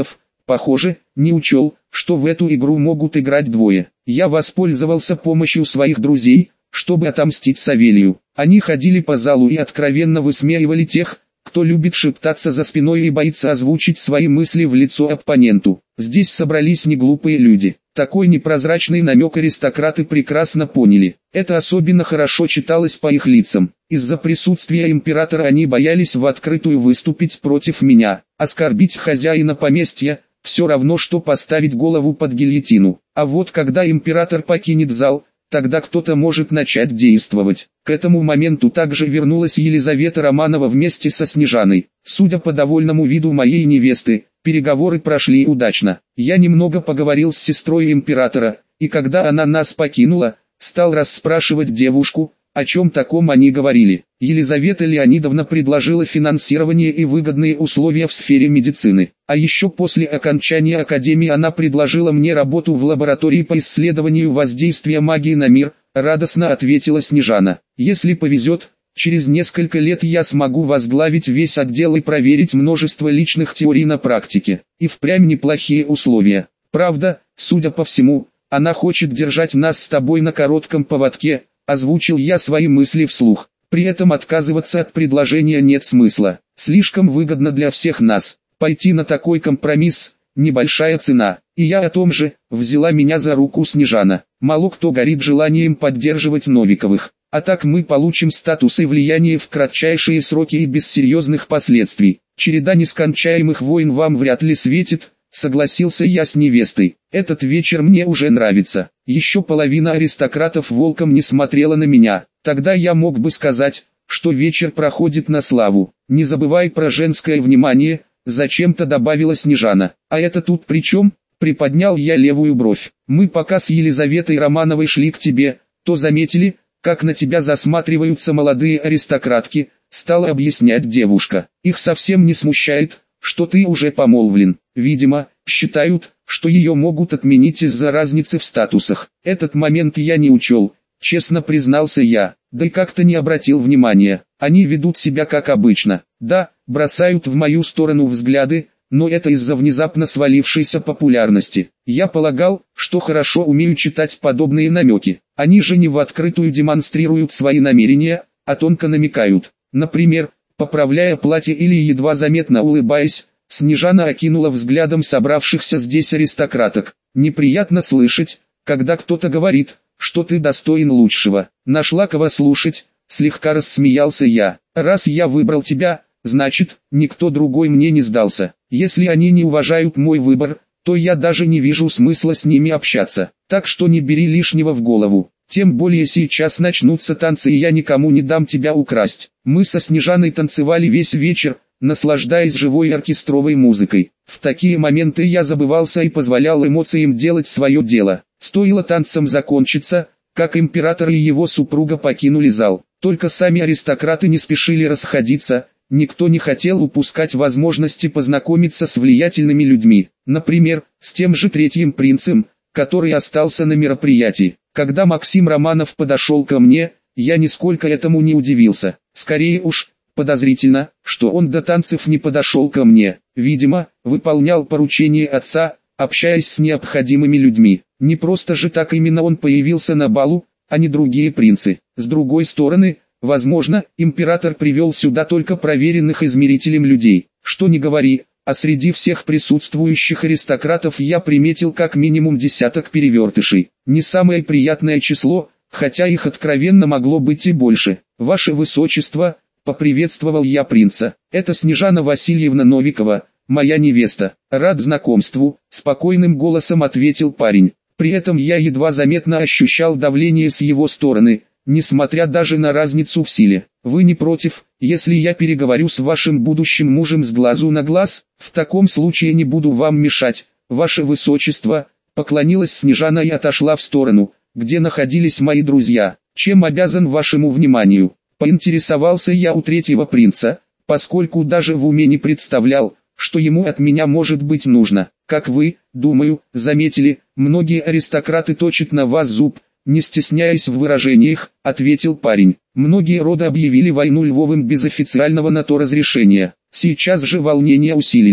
Похоже, не учел, что в эту игру могут играть двое. Я воспользовался помощью своих друзей, чтобы отомстить Савелию. Они ходили по залу и откровенно высмеивали тех, кто любит шептаться за спиной и боится озвучить свои мысли в лицо оппоненту. Здесь собрались неглупые люди. Такой непрозрачный намек аристократы прекрасно поняли. Это особенно хорошо читалось по их лицам. Из-за присутствия императора они боялись в открытую выступить против меня. Оскорбить хозяина поместья – все равно, что поставить голову под гильотину. А вот когда император покинет зал, тогда кто-то может начать действовать. К этому моменту также вернулась Елизавета Романова вместе со Снежаной. Судя по довольному виду моей невесты, переговоры прошли удачно. Я немного поговорил с сестрой императора, и когда она нас покинула, стал расспрашивать девушку, о чем таком они говорили. Елизавета Леонидовна предложила финансирование и выгодные условия в сфере медицины. А еще после окончания академии она предложила мне работу в лаборатории по исследованию воздействия магии на мир, радостно ответила Снежана. Если повезет, через несколько лет я смогу возглавить весь отдел и проверить множество личных теорий на практике. И впрямь неплохие условия. Правда, судя по всему, она хочет держать нас с тобой на коротком поводке, озвучил я свои мысли вслух. При этом отказываться от предложения нет смысла. Слишком выгодно для всех нас. Пойти на такой компромисс – небольшая цена. И я о том же, взяла меня за руку Снежана. Мало кто горит желанием поддерживать Новиковых. А так мы получим статус и влияние в кратчайшие сроки и без серьезных последствий. Череда нескончаемых войн вам вряд ли светит, согласился я с невестой. Этот вечер мне уже нравится. Еще половина аристократов волком не смотрела на меня. Тогда я мог бы сказать, что вечер проходит на славу. Не забывай про женское внимание, зачем-то добавила Снежана. А это тут при чем? Приподнял я левую бровь. Мы пока с Елизаветой Романовой шли к тебе, то заметили, как на тебя засматриваются молодые аристократки, стала объяснять девушка. Их совсем не смущает, что ты уже помолвлен. Видимо, считают, что ее могут отменить из-за разницы в статусах. Этот момент я не учел, честно признался я, да и как-то не обратил внимания. Они ведут себя как обычно. Да, бросают в мою сторону взгляды, но это из-за внезапно свалившейся популярности. Я полагал, что хорошо умею читать подобные намеки. Они же не в открытую демонстрируют свои намерения, а тонко намекают. Например, поправляя платье или едва заметно улыбаясь, Снежана окинула взглядом собравшихся здесь аристократок. Неприятно слышать, когда кто-то говорит, что ты достоин лучшего. Нашла кого слушать, слегка рассмеялся я. Раз я выбрал тебя, значит, никто другой мне не сдался. Если они не уважают мой выбор, то я даже не вижу смысла с ними общаться. Так что не бери лишнего в голову. Тем более сейчас начнутся танцы, и я никому не дам тебя украсть. Мы со Снежаной танцевали весь вечер, наслаждаясь живой оркестровой музыкой. В такие моменты я забывался и позволял эмоциям делать свое дело. Стоило танцам закончиться, как император и его супруга покинули зал. Только сами аристократы не спешили расходиться, никто не хотел упускать возможности познакомиться с влиятельными людьми. Например, с тем же третьим принцем, который остался на мероприятии. Когда Максим Романов подошел ко мне, я нисколько этому не удивился. Скорее уж, подозрительно, что он до танцев не подошел ко мне. Видимо, выполнял поручение отца, общаясь с необходимыми людьми. Не просто же так именно он появился на балу, а не другие принцы. С другой стороны, возможно, император привел сюда только проверенных измерителем людей. Что ни говори, а среди всех присутствующих аристократов я приметил как минимум десяток перевертышей. Не самое приятное число, хотя их откровенно могло быть и больше. «Ваше Высочество», — поприветствовал я принца, — «это Снежана Васильевна Новикова, моя невеста». «Рад знакомству», — спокойным голосом ответил парень. При этом я едва заметно ощущал давление с его стороны, несмотря даже на разницу в силе. «Вы не против, если я переговорю с вашим будущим мужем с глазу на глаз? В таком случае не буду вам мешать, ваше высочество», — поклонилась Снежана и отошла в сторону, где находились мои друзья. «Чем обязан вашему вниманию?» — поинтересовался я у третьего принца, поскольку даже в уме не представлял, что ему от меня может быть нужно. «Как вы, думаю, заметили, многие аристократы точат на вас зуб, не стесняясь в выражениях», — ответил парень. «Многие роды объявили войну Львовым без официального на то разрешения. Сейчас же волнения усилились.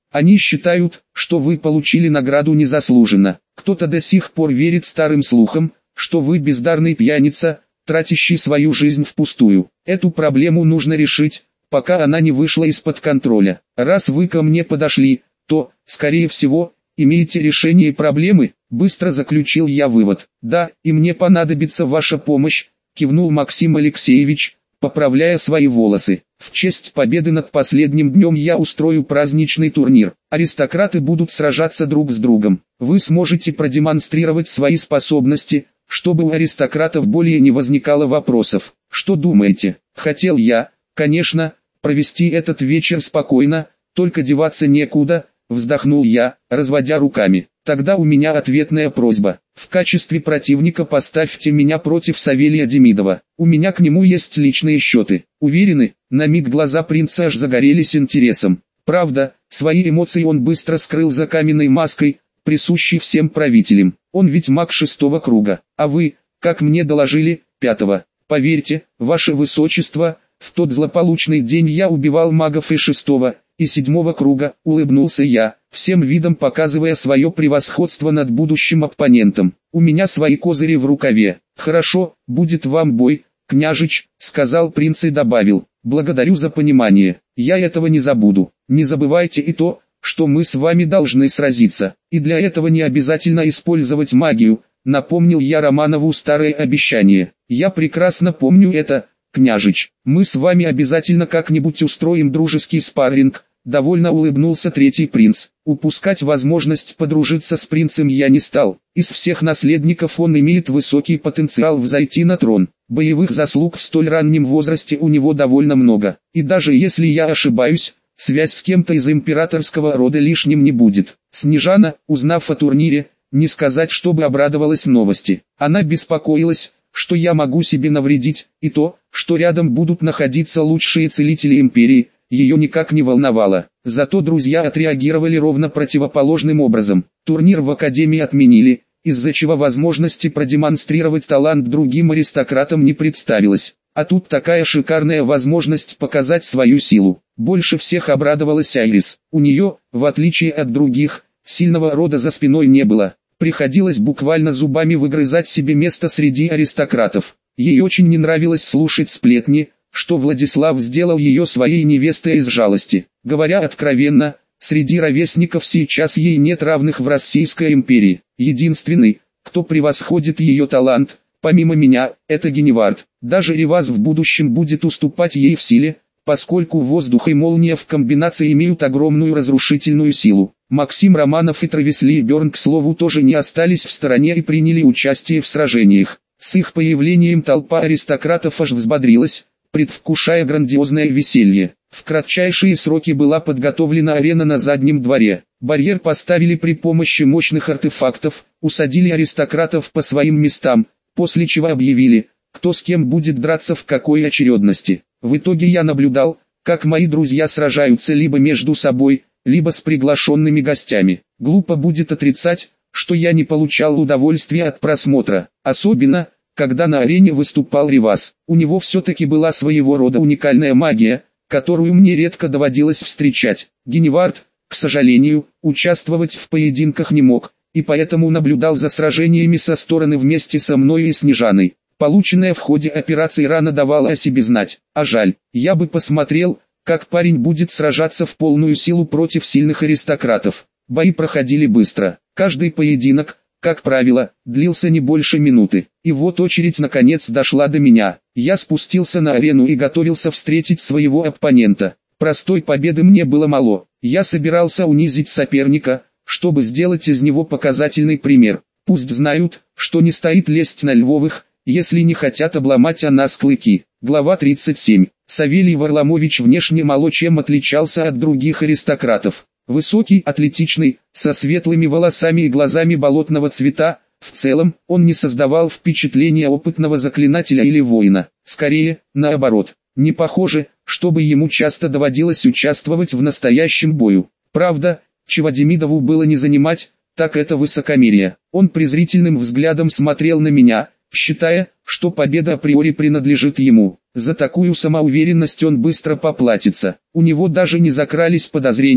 Они считают, что вы получили награду незаслуженно. Кто-то до сих пор верит старым слухам, что вы бездарный пьяница, тратящий свою жизнь впустую. Эту проблему нужно решить, пока она не вышла из-под контроля. Раз вы ко мне подошли, то, скорее всего, имеете решение проблемы, быстро заключил я вывод. Да, и мне понадобится ваша помощь, кивнул Максим Алексеевич, поправляя свои волосы. В честь победы над последним днем я устрою праздничный турнир. Аристократы будут сражаться друг с другом. Вы сможете продемонстрировать свои способности, чтобы у аристократов более не возникало вопросов. Что думаете? Хотел я, конечно, провести этот вечер спокойно, только деваться некуда, вздохнул я, разводя руками. Тогда у меня ответная просьба. В качестве противника поставьте меня против Савелия Демидова. У меня к нему есть личные счеты. Уверены? На миг глаза принца аж загорелись интересом. Правда, свои эмоции он быстро скрыл за каменной маской, присущей всем правителям. Он ведь маг шестого круга. А вы, как мне доложили, пятого. Поверьте, ваше высочество, в тот злополучный день я убивал магов и шестого, и седьмого круга, улыбнулся я, всем видом показывая свое превосходство над будущим оппонентом. У меня свои козыри в рукаве. Хорошо, будет вам бой, княжич, сказал принц и добавил. Благодарю за понимание, я этого не забуду. Не забывайте и то, что мы с вами должны сразиться, и для этого не обязательно использовать магию, напомнил я Романову старое обещание. Я прекрасно помню это, княжич. Мы с вами обязательно как-нибудь устроим дружеский спарринг. Довольно улыбнулся третий принц. Упускать возможность подружиться с принцем я не стал. Из всех наследников он имеет высокий потенциал взойти на трон. Боевых заслуг в столь раннем возрасте у него довольно много. И даже если я ошибаюсь, связь с кем-то из императорского рода лишним не будет. Снежана, узнав о турнире, не сказать, чтобы обрадовалась новости. Она беспокоилась, что я могу себе навредить, и то, что рядом будут находиться лучшие целители империи, ее никак не волновало. Зато друзья отреагировали ровно противоположным образом. Турнир в академии отменили, из-за чего возможности продемонстрировать талант другим аристократам не представилось. А тут такая шикарная возможность показать свою силу. Больше всех обрадовалась Айрис. У нее, в отличие от других, сильного рода за спиной не было. Приходилось буквально зубами выгрызать себе место среди аристократов. Ей очень не нравилось слушать сплетни, что Владислав сделал ее своей невестой из жалости. Говоря откровенно, среди ровесников сейчас ей нет равных в Российской империи. Единственный, кто превосходит ее талант, помимо меня, это Геневард. Даже Реваз в будущем будет уступать ей в силе, поскольку воздух и молния в комбинации имеют огромную разрушительную силу. Максим Романов и Травесли Берн, к слову, тоже не остались в стороне и приняли участие в сражениях. С их появлением толпа аристократов аж взбодрилась, предвкушая грандиозное веселье. В кратчайшие сроки была подготовлена арена на заднем дворе. Барьер поставили при помощи мощных артефактов, усадили аристократов по своим местам, после чего объявили, кто с кем будет драться в какой очередности. В итоге я наблюдал, как мои друзья сражаются либо между собой, либо с приглашенными гостями. Глупо будет отрицать, что я не получал удовольствия от просмотра, особенно, когда на арене выступал Реваз. У него все-таки была своего рода уникальная магия, которую мне редко доводилось встречать. Геневард, к сожалению, участвовать в поединках не мог, и поэтому наблюдал за сражениями со стороны вместе со мной и Снежаной. Полученная в ходе операции рана давала о себе знать, а жаль, я бы посмотрел, как парень будет сражаться в полную силу против сильных аристократов. Бои проходили быстро, каждый поединок, как правило, длился не больше минуты. И вот очередь наконец дошла до меня. Я спустился на арену и готовился встретить своего оппонента. Простой победы мне было мало. Я собирался унизить соперника, чтобы сделать из него показательный пример. Пусть знают, что не стоит лезть на Львовых, если не хотят обломать о нас клыки. Глава тридцать семь. Савелий Варламович внешне мало чем отличался от других аристократов. Высокий, атлетичный, со светлыми волосами и глазами болотного цвета, в целом, он не создавал впечатления опытного заклинателя или воина. Скорее, наоборот, не похоже, чтобы ему часто доводилось участвовать в настоящем бою. Правда, чего Демидову было не занимать, так это высокомерие. Он презрительным взглядом смотрел на меня, считая, что победа априори принадлежит ему. За такую самоуверенность он быстро поплатится. У него даже не закрались подозрения,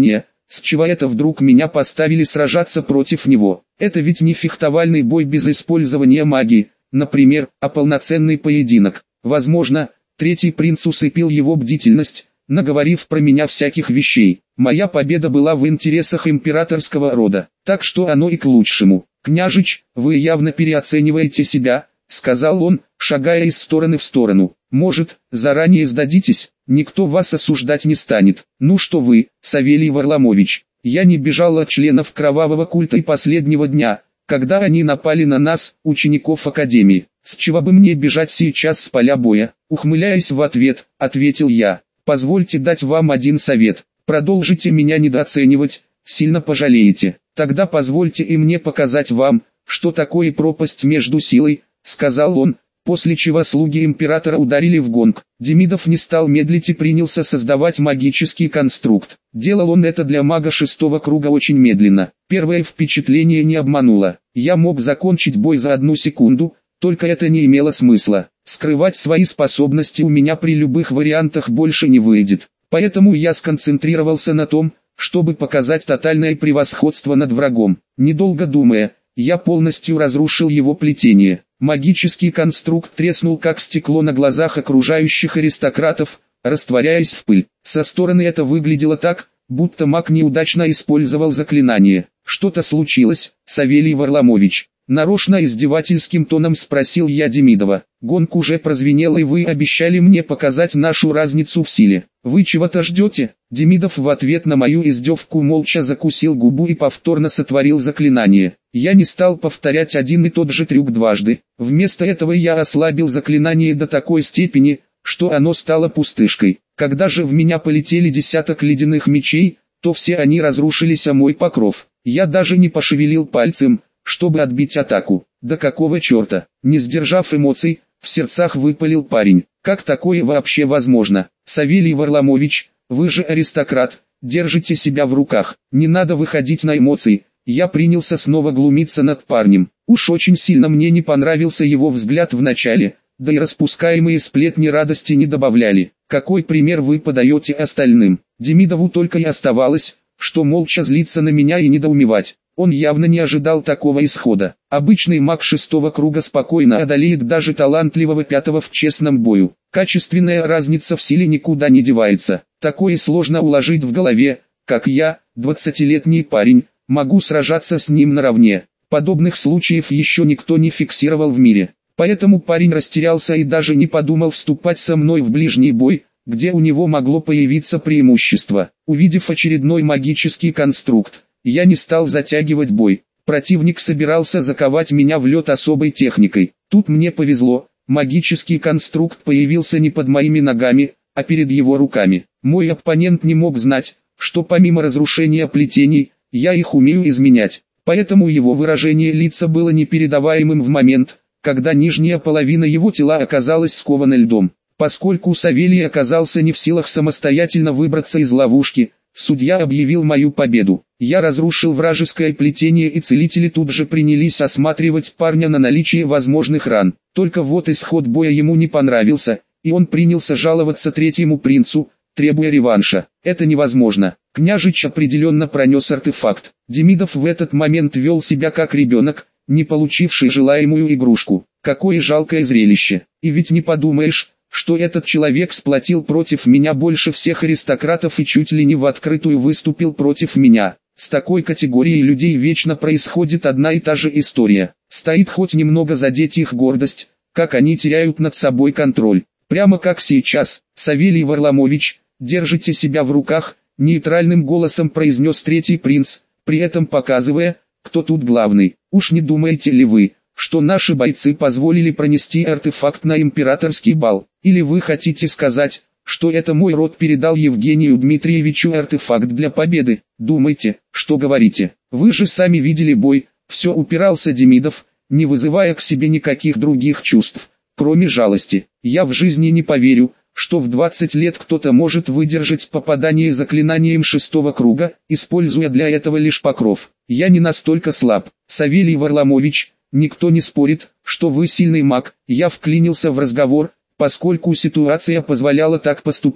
С чего это вдруг меня поставили сражаться против него? Это ведь не фехтовальный бой без использования магии, например, а полноценный поединок. Возможно, третий принц усыпил его бдительность, наговорив про меня всяких вещей. Моя победа была в интересах императорского рода, так что оно и к лучшему. «Княжич, вы явно переоцениваете себя», — сказал он, шагая из стороны в сторону. «Может, заранее сдадитесь, никто вас осуждать не станет». «Ну что вы, Савелий Варламович, я не бежал от членов кровавого культа и последнего дня, когда они напали на нас, учеников Академии. С чего бы мне бежать сейчас с поля боя?» Ухмыляясь в ответ, ответил я. «Позвольте дать вам один совет. Продолжите меня недооценивать, сильно пожалеете. Тогда позвольте и мне показать вам, что такое пропасть между силой», — сказал он, после чего слуги императора ударили в гонг. Демидов не стал медлить и принялся создавать магический конструкт. Делал он это для мага шестого круга очень медленно. Первое впечатление не обмануло. Я мог закончить бой за одну секунду, только это не имело смысла. Скрывать свои способности у меня при любых вариантах больше не выйдет. Поэтому я сконцентрировался на том, чтобы показать тотальное превосходство над врагом. Недолго думая, я полностью разрушил его плетение. Магический конструкт треснул как стекло на глазах окружающих аристократов, растворяясь в пыль. Со стороны это выглядело так, будто маг неудачно использовал заклинание. «Что-то случилось, Савелий Варламович?» Нарочно издевательским тоном спросил я Демидова. «Гонг уже прозвенел, и вы обещали мне показать нашу разницу в силе. Вы чего-то ждете?» Демидов в ответ на мою издевку молча закусил губу и повторно сотворил заклинание. Я не стал повторять один и тот же трюк дважды. Вместо этого я ослабил заклинание до такой степени, что оно стало пустышкой. Когда же в меня полетели десяток ледяных мечей, то все они разрушились о мой покров. Я даже не пошевелил пальцем, чтобы отбить атаку. Да какого черта? Не сдержав эмоций, в сердцах выпалил парень. «Как такое вообще возможно? Савелий Варламович, вы же аристократ, держите себя в руках, не надо выходить на эмоции». Я принялся снова глумиться над парнем. Уж очень сильно мне не понравился его взгляд в начале, да и распускаемые сплетни радости не добавляли. «Какой пример вы подаете остальным?» Демидову только и оставалось, что молча злиться на меня и недоумевать. Он явно не ожидал такого исхода. Обычный маг шестого круга спокойно одолеет даже талантливого пятого в честном бою. Качественная разница в силе никуда не девается. Такое сложно уложить в голове, как я, двадцатилетний парень, могу сражаться с ним наравне. Подобных случаев еще никто не фиксировал в мире. Поэтому парень растерялся и даже не подумал вступать со мной в ближний бой, где у него могло появиться преимущество. Увидев очередной магический конструкт, я не стал затягивать бой. Противник собирался заковать меня в лед особой техникой. Тут мне повезло, магический конструкт появился не под моими ногами, а перед его руками. Мой оппонент не мог знать, что помимо разрушения плетений, я их умею изменять. Поэтому его выражение лица было непередаваемым в момент, когда нижняя половина его тела оказалась скована льдом. Поскольку Савелий оказался не в силах самостоятельно выбраться из ловушки, судья объявил мою победу. Я разрушил вражеское плетение, и целители тут же принялись осматривать парня на наличие возможных ран. Только вот исход боя ему не понравился, и он принялся жаловаться третьему принцу, требуя реванша. «Это невозможно. Княжич определенно пронес артефакт». Демидов в этот момент вел себя как ребенок, не получивший желаемую игрушку. Какое жалкое зрелище. И ведь не подумаешь, что этот человек сплотил против меня больше всех аристократов и чуть ли не в открытую выступил против меня. С такой категорией людей вечно происходит одна и та же история. Стоит хоть немного задеть их гордость, как они теряют над собой контроль. Прямо как сейчас. «Савелий Варламович, держите себя в руках», — нейтральным голосом произнес третий принц, при этом показывая, кто тут главный. «Уж не думаете ли вы, что наши бойцы позволили пронести артефакт на императорский бал? Или вы хотите сказать, что это мой род передал Евгению Дмитриевичу артефакт для победы? Думайте, что говорите. Вы же сами видели бой». Все упирался Демидов, не вызывая к себе никаких других чувств, кроме жалости. «Я в жизни не поверю, что в двадцать лет кто-то может выдержать попадание заклинанием шестого круга, используя для этого лишь покров. Я не настолько слаб. Савелий Варламович, никто не спорит, что вы сильный маг». Я вклинился в разговор, поскольку ситуация позволяла так поступить.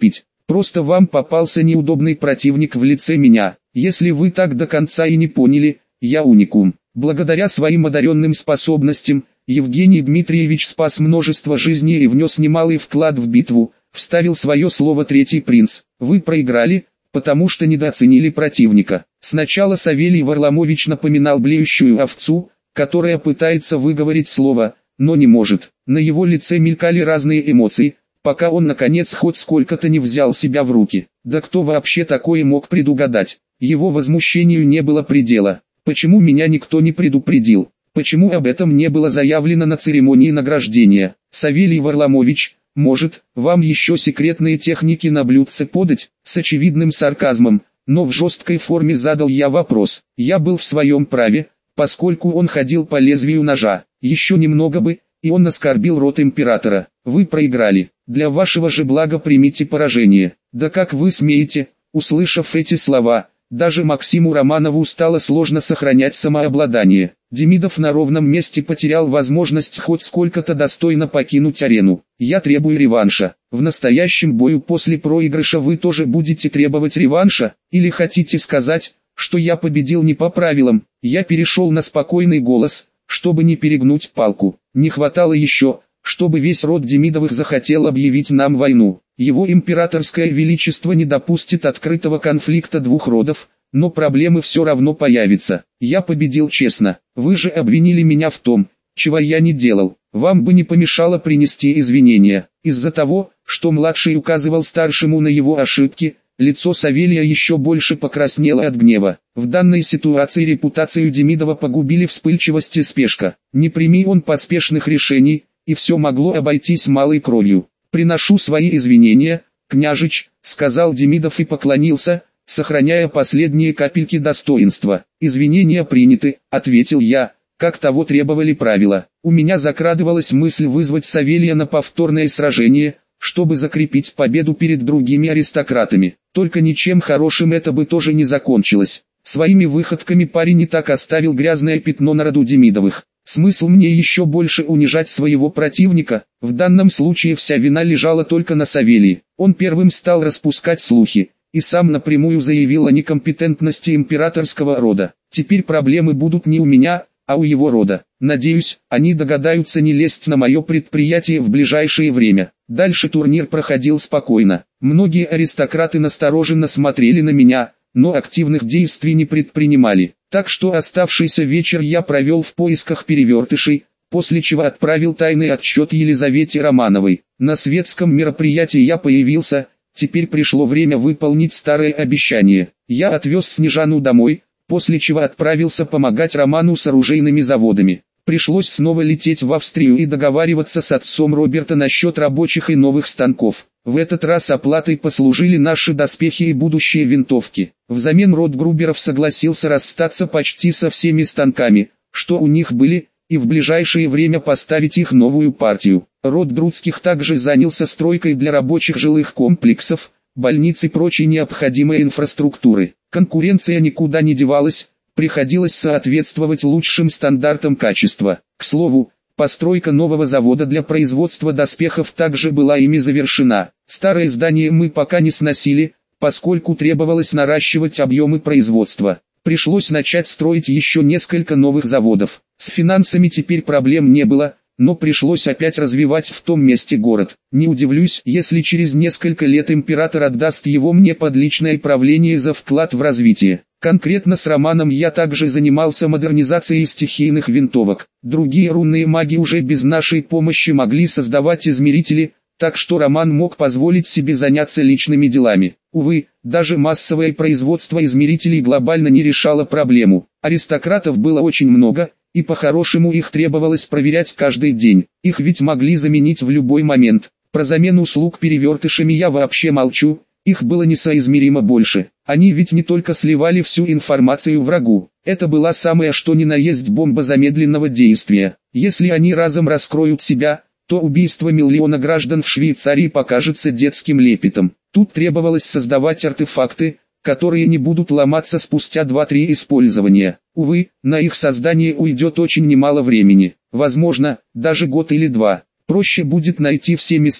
Просто вам попался неудобный противник в лице меня. Если вы так до конца и не поняли, я уникум. Благодаря своим одаренным способностям, Евгений Дмитриевич спас множество жизней и внес немалый вклад в битву, вставил свое слово третий принц. Вы проиграли, потому что недооценили противника. Сначала Савелий Варламович напоминал блеющую овцу, которая пытается выговорить слово, но не может. На его лице мелькали разные эмоции, пока он наконец хоть сколько-то не взял себя в руки. Да кто вообще такое мог предугадать? Его возмущению не было предела. Почему меня никто не предупредил? Почему об этом не было заявлено на церемонии награждения? Савелий Варламович, может, вам еще секретные техники на блюдце подать? С очевидным сарказмом, но в жесткой форме задал я вопрос. Я был в своем праве, поскольку он ходил по лезвию ножа. Еще немного бы, и он оскорбил род императора. Вы проиграли. Для вашего же блага примите поражение. Да как вы смеете? Услышав эти слова, даже Максиму Романову стало сложно сохранять самообладание. Демидов на ровном месте потерял возможность хоть сколько-то достойно покинуть арену. Я требую реванша. В настоящем бою после проигрыша вы тоже будете требовать реванша? Или хотите сказать, что я победил не по правилам? Я перешел на спокойный голос, чтобы не перегнуть палку. Не хватало еще, чтобы весь род Демидовых захотел объявить нам войну. Его императорское величество не допустит открытого конфликта двух родов, но проблемы все равно появятся. Я победил честно. Вы же обвинили меня в том, чего я не делал. Вам бы не помешало принести извинения. Из-за того, что младший указывал старшему на его ошибки, лицо Савелия еще больше покраснело от гнева. В данной ситуации репутацию Демидова погубили вспыльчивость и спешка. Не прими он поспешных решений, и все могло обойтись малой кровью. «Приношу свои извинения, княжич», — сказал Демидов и поклонился, сохраняя последние капельки достоинства. «Извинения приняты», — ответил я, как того требовали правила. У меня закрадывалась мысль вызвать Савелия на повторное сражение, чтобы закрепить победу перед другими аристократами. Только ничем хорошим это бы тоже не закончилось. Своими выходками парень и так оставил грязное пятно на роду Демидовых. Смысл мне еще больше унижать своего противника? В данном случае вся вина лежала только на Савелии. Он первым стал распускать слухи, и сам напрямую заявил о некомпетентности императорского рода. Теперь проблемы будут не у меня, а у его рода. Надеюсь, они догадаются не лезть на мое предприятие в ближайшее время. Дальше турнир проходил спокойно. Многие аристократы настороженно смотрели на меня, но активных действий не предпринимали. Так что оставшийся вечер я провел в поисках перевертышей, после чего отправил тайный отчет Елизавете Романовой. На светском мероприятии я появился, теперь пришло время выполнить старое обещание. Я отвез Снежану домой, после чего отправился помогать Роману с оружейными заводами. Пришлось снова лететь в Австрию и договариваться с отцом Роберта насчет рабочих и новых станков. В этот раз оплатой послужили наши доспехи и будущие винтовки. Взамен род Груберов согласился расстаться почти со всеми станками, что у них были, и в ближайшее время поставить их новую партию. Род Друцких также занялся стройкой для рабочих жилых комплексов, больниц и прочей необходимой инфраструктуры. Конкуренция никуда не девалась, приходилось соответствовать лучшим стандартам качества. К слову, постройка нового завода для производства доспехов также была ими завершена. Старое здание мы пока не сносили, поскольку требовалось наращивать объемы производства. Пришлось начать строить еще несколько новых заводов. С финансами теперь проблем не было, но пришлось опять развивать в том месте город. Не удивлюсь, если через несколько лет император отдаст его мне под личное правление за вклад в развитие. Конкретно с Романом я также занимался модернизацией стихийных винтовок. Другие рунные маги уже без нашей помощи могли создавать измерители, так что Роман мог позволить себе заняться личными делами. Увы, даже массовое производство измерителей глобально не решало проблему. Аристократов было очень много, и по-хорошему их требовалось проверять каждый день. Их ведь могли заменить в любой момент. Про замену услуг перевертышами я вообще молчу, их было несоизмеримо больше. Они ведь не только сливали всю информацию врагу, это была самая что ни на есть бомба замедленного действия. Если они разом раскроют себя, то убийство миллиона граждан в Швейцарии покажется детским лепетом. Тут требовалось создавать артефакты, которые не будут ломаться спустя два-три использования. Увы, на их создание уйдет очень немало времени, возможно, даже год или два. Проще будет найти все места,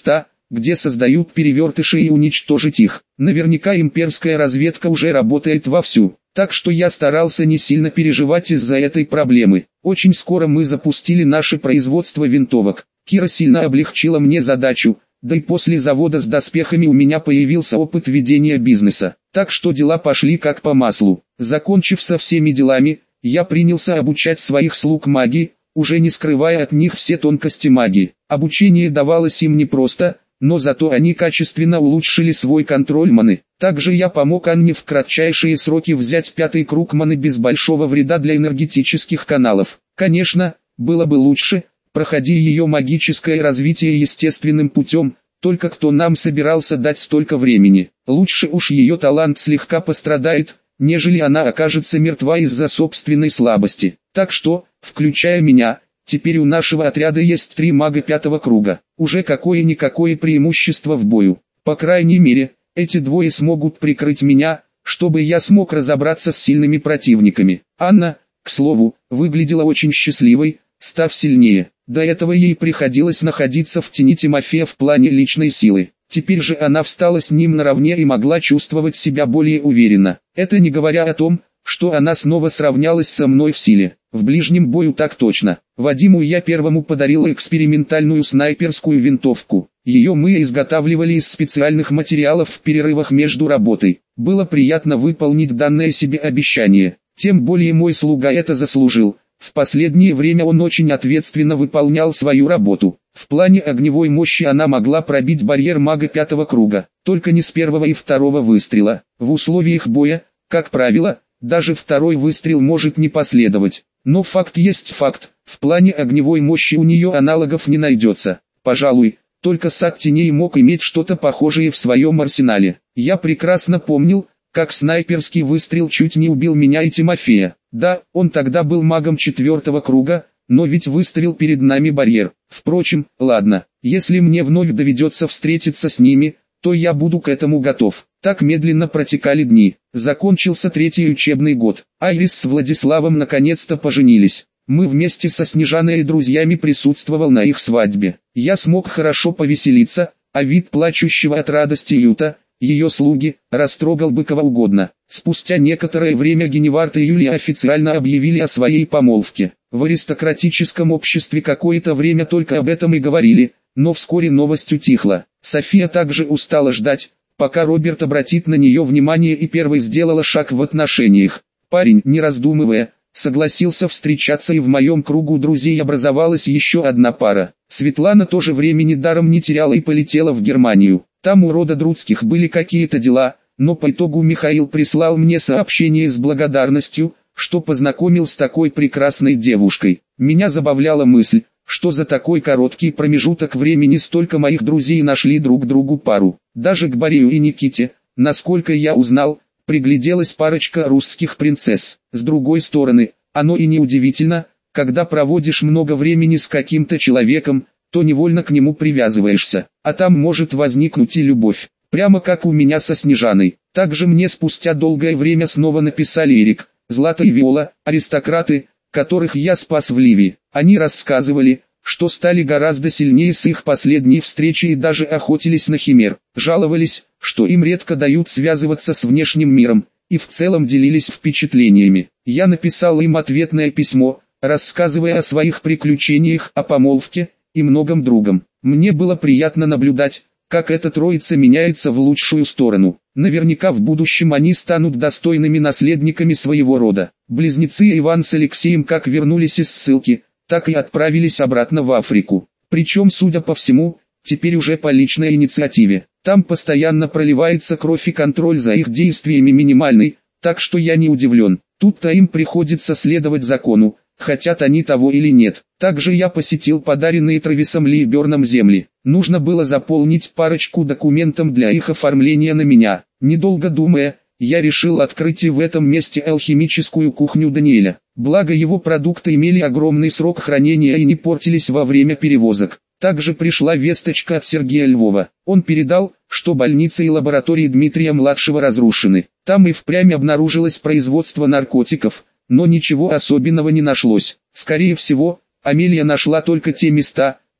где создают перевертыши и уничтожить их. Наверняка имперская разведка уже работает вовсю, так что я старался не сильно переживать из-за этой проблемы. Очень скоро мы запустили наше производство винтовок. Кира сильно облегчила мне задачу, да и после завода с доспехами у меня появился опыт ведения бизнеса, так что дела пошли как по маслу. Закончив со всеми делами, я принялся обучать своих слуг магии, уже не скрывая от них все тонкости магии. Обучение давалось им непросто, но зато они качественно улучшили свой контроль маны. Также я помог Анне в кратчайшие сроки взять пятый круг маны без большого вреда для энергетических каналов. Конечно, было бы лучше, проходи ее магическое развитие естественным путем, только кто нам собирался дать столько времени. Лучше уж ее талант слегка пострадает, нежели она окажется мертва из-за собственной слабости. Так что, включая меня, теперь у нашего отряда есть три мага пятого круга. Уже какое-никакое преимущество в бою. По крайней мере, эти двое смогут прикрыть меня, чтобы я смог разобраться с сильными противниками. Анна, к слову, выглядела очень счастливой, став сильнее. До этого ей приходилось находиться в тени Тимофея в плане личной силы. Теперь же она встала с ним наравне и могла чувствовать себя более уверенно. Это не говоря о том, что она снова сравнялась со мной в силе. В ближнем бою так точно. Вадиму я первому подарил экспериментальную снайперскую винтовку. Ее мы изготавливали из специальных материалов в перерывах между работой. Было приятно выполнить данное себе обещание. Тем более мой слуга это заслужил. В последнее время он очень ответственно выполнял свою работу. В плане огневой мощи она могла пробить барьер мага пятого круга, только не с первого и второго выстрела. В условиях боя, как правило, даже второй выстрел может не последовать. Но факт есть факт, в плане огневой мощи у нее аналогов не найдется. Пожалуй, только Сад Теней мог иметь что-то похожее в своем арсенале. Я прекрасно помнил, как снайперский выстрел чуть не убил меня и Тимофея. Да, он тогда был магом четвертого круга, но ведь выставил перед нами барьер. Впрочем, ладно, если мне вновь доведется встретиться с ними, то я буду к этому готов. Так медленно протекали дни. Закончился третий учебный год. Айрис с Владиславом наконец-то поженились. Мы вместе со Снежаной и друзьями присутствовал на их свадьбе. Я смог хорошо повеселиться, а вид плачущего от радости Юта, ее слуги, растрогал бы кого угодно. Спустя некоторое время Геневард и Юлия официально объявили о своей помолвке. В аристократическом обществе какое-то время только об этом и говорили, но вскоре новость утихла. София также устала ждать, пока Роберт обратит на нее внимание, и первой сделала шаг в отношениях. Парень, не раздумывая, согласился встречаться, и в моем кругу друзей образовалась еще одна пара. Светлана тоже времени даром не теряла и полетела в Германию. Там у рода Друцких были какие-то дела, но по итогу Михаил прислал мне сообщение с благодарностью, что познакомил с такой прекрасной девушкой. Меня забавляла мысль, что за такой короткий промежуток времени столько моих друзей нашли друг другу пару. Даже к Борию и Никите, насколько я узнал, пригляделась парочка русских принцесс. С другой стороны, оно и не удивительно, когда проводишь много времени с каким-то человеком, то невольно к нему привязываешься, а там может возникнуть и любовь, прямо как у меня со Снежаной. Также мне спустя долгое время снова написали Эрик, Злата и Виола, аристократы, которых я спас в Ливии. Они рассказывали, что стали гораздо сильнее с их последней встречи и даже охотились на химер. Жаловались, что им редко дают связываться с внешним миром, и в целом делились впечатлениями. Я написал им ответное письмо, рассказывая о своих приключениях, о помолвке и многом другом. Мне было приятно наблюдать, как эта троица меняется в лучшую сторону. Наверняка в будущем они станут достойными наследниками своего рода. Близнецы Иван с Алексеем как вернулись из ссылки, так и отправились обратно в Африку. Причем, судя по всему, теперь уже по личной инициативе. Там постоянно проливается кровь и контроль за их действиями минимальный, так что я не удивлен. Тут-то им приходится следовать закону, хотят они того или нет. Также я посетил подаренные Трависом Лейберном земли. Нужно было заполнить парочку документов для их оформления на меня. Недолго думая, я решил открыть и в этом месте алхимическую кухню Даниэля. Благо его продукты имели огромный срок хранения и не портились во время перевозок. Также пришла весточка от Сергея Львова. Он передал, что больница и лаборатории Дмитрия-младшего разрушены. Там и впрямь обнаружилось производство наркотиков, но ничего особенного не нашлось. Скорее всего, Амелия нашла только те места,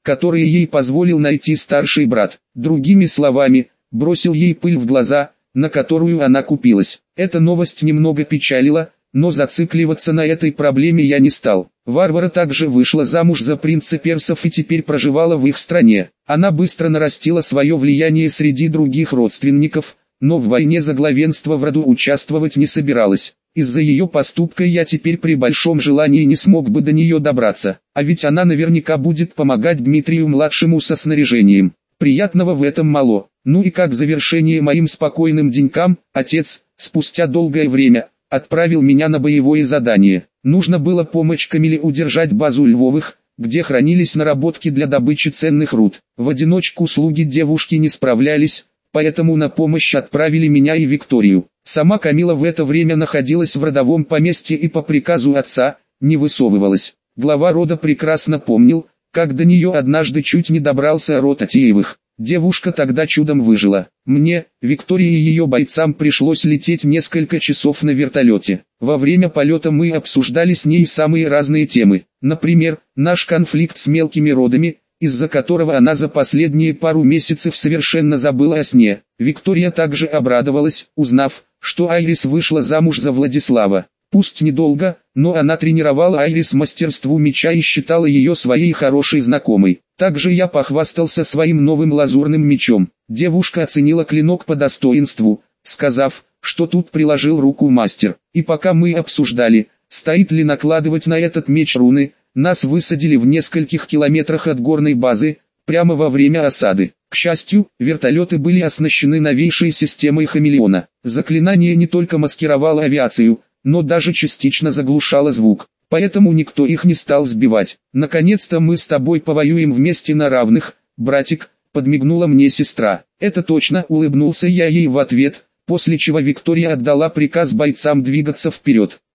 которые ей позволил найти старший брат. Другими словами, бросил ей пыль в глаза, на которую она купилась. Эта новость немного печалила, но зацикливаться на этой проблеме я не стал. Варвара также вышла замуж за принца персов и теперь проживала в их стране. Она быстро нарастила свое влияние среди других родственников, но в войне за главенство в роду участвовать не собиралась. Из-за ее поступка я теперь при большом желании не смог бы до нее добраться, а ведь она наверняка будет помогать Дмитрию-младшему со снаряжением. Приятного в этом мало. Ну и как завершение моим спокойным денькам, отец, спустя долгое время, отправил меня на боевое задание. Нужно было помочь Камиле удержать базу Львовых, где хранились наработки для добычи ценных руд. В одиночку слуги девушки не справлялись, поэтому на помощь отправили меня и Викторию. Сама Камила в это время находилась в родовом поместье и по приказу отца не высовывалась. Глава рода прекрасно помнил, как до нее однажды чуть не добрался род Атеевых. Девушка тогда чудом выжила. Мне, Виктории и ее бойцам пришлось лететь несколько часов на вертолете. Во время полета мы обсуждали с ней самые разные темы. Например, наш конфликт с мелкими родами, из-за которого она за последние пару месяцев совершенно забыла о сне. Виктория также обрадовалась, узнав, что Айрис вышла замуж за Владислава. Пусть недолго, но она тренировала Айрис мастерству меча и считала ее своей хорошей знакомой. Также я похвастался своим новым лазурным мечом. Девушка оценила клинок по достоинству, сказав, что тут приложил руку мастер. И пока мы обсуждали, стоит ли накладывать на этот меч руны, нас высадили в нескольких километрах от горной базы, прямо во время осады. К счастью, вертолеты были оснащены новейшей системой хамелеона. Заклинание не только маскировало авиацию, но даже частично заглушало звук, поэтому никто их не стал сбивать. «Наконец-то мы с тобой повоюем вместе на равных, братик», — подмигнула мне сестра. «Это точно», — улыбнулся я ей в ответ, после чего Виктория отдала приказ бойцам двигаться вперед.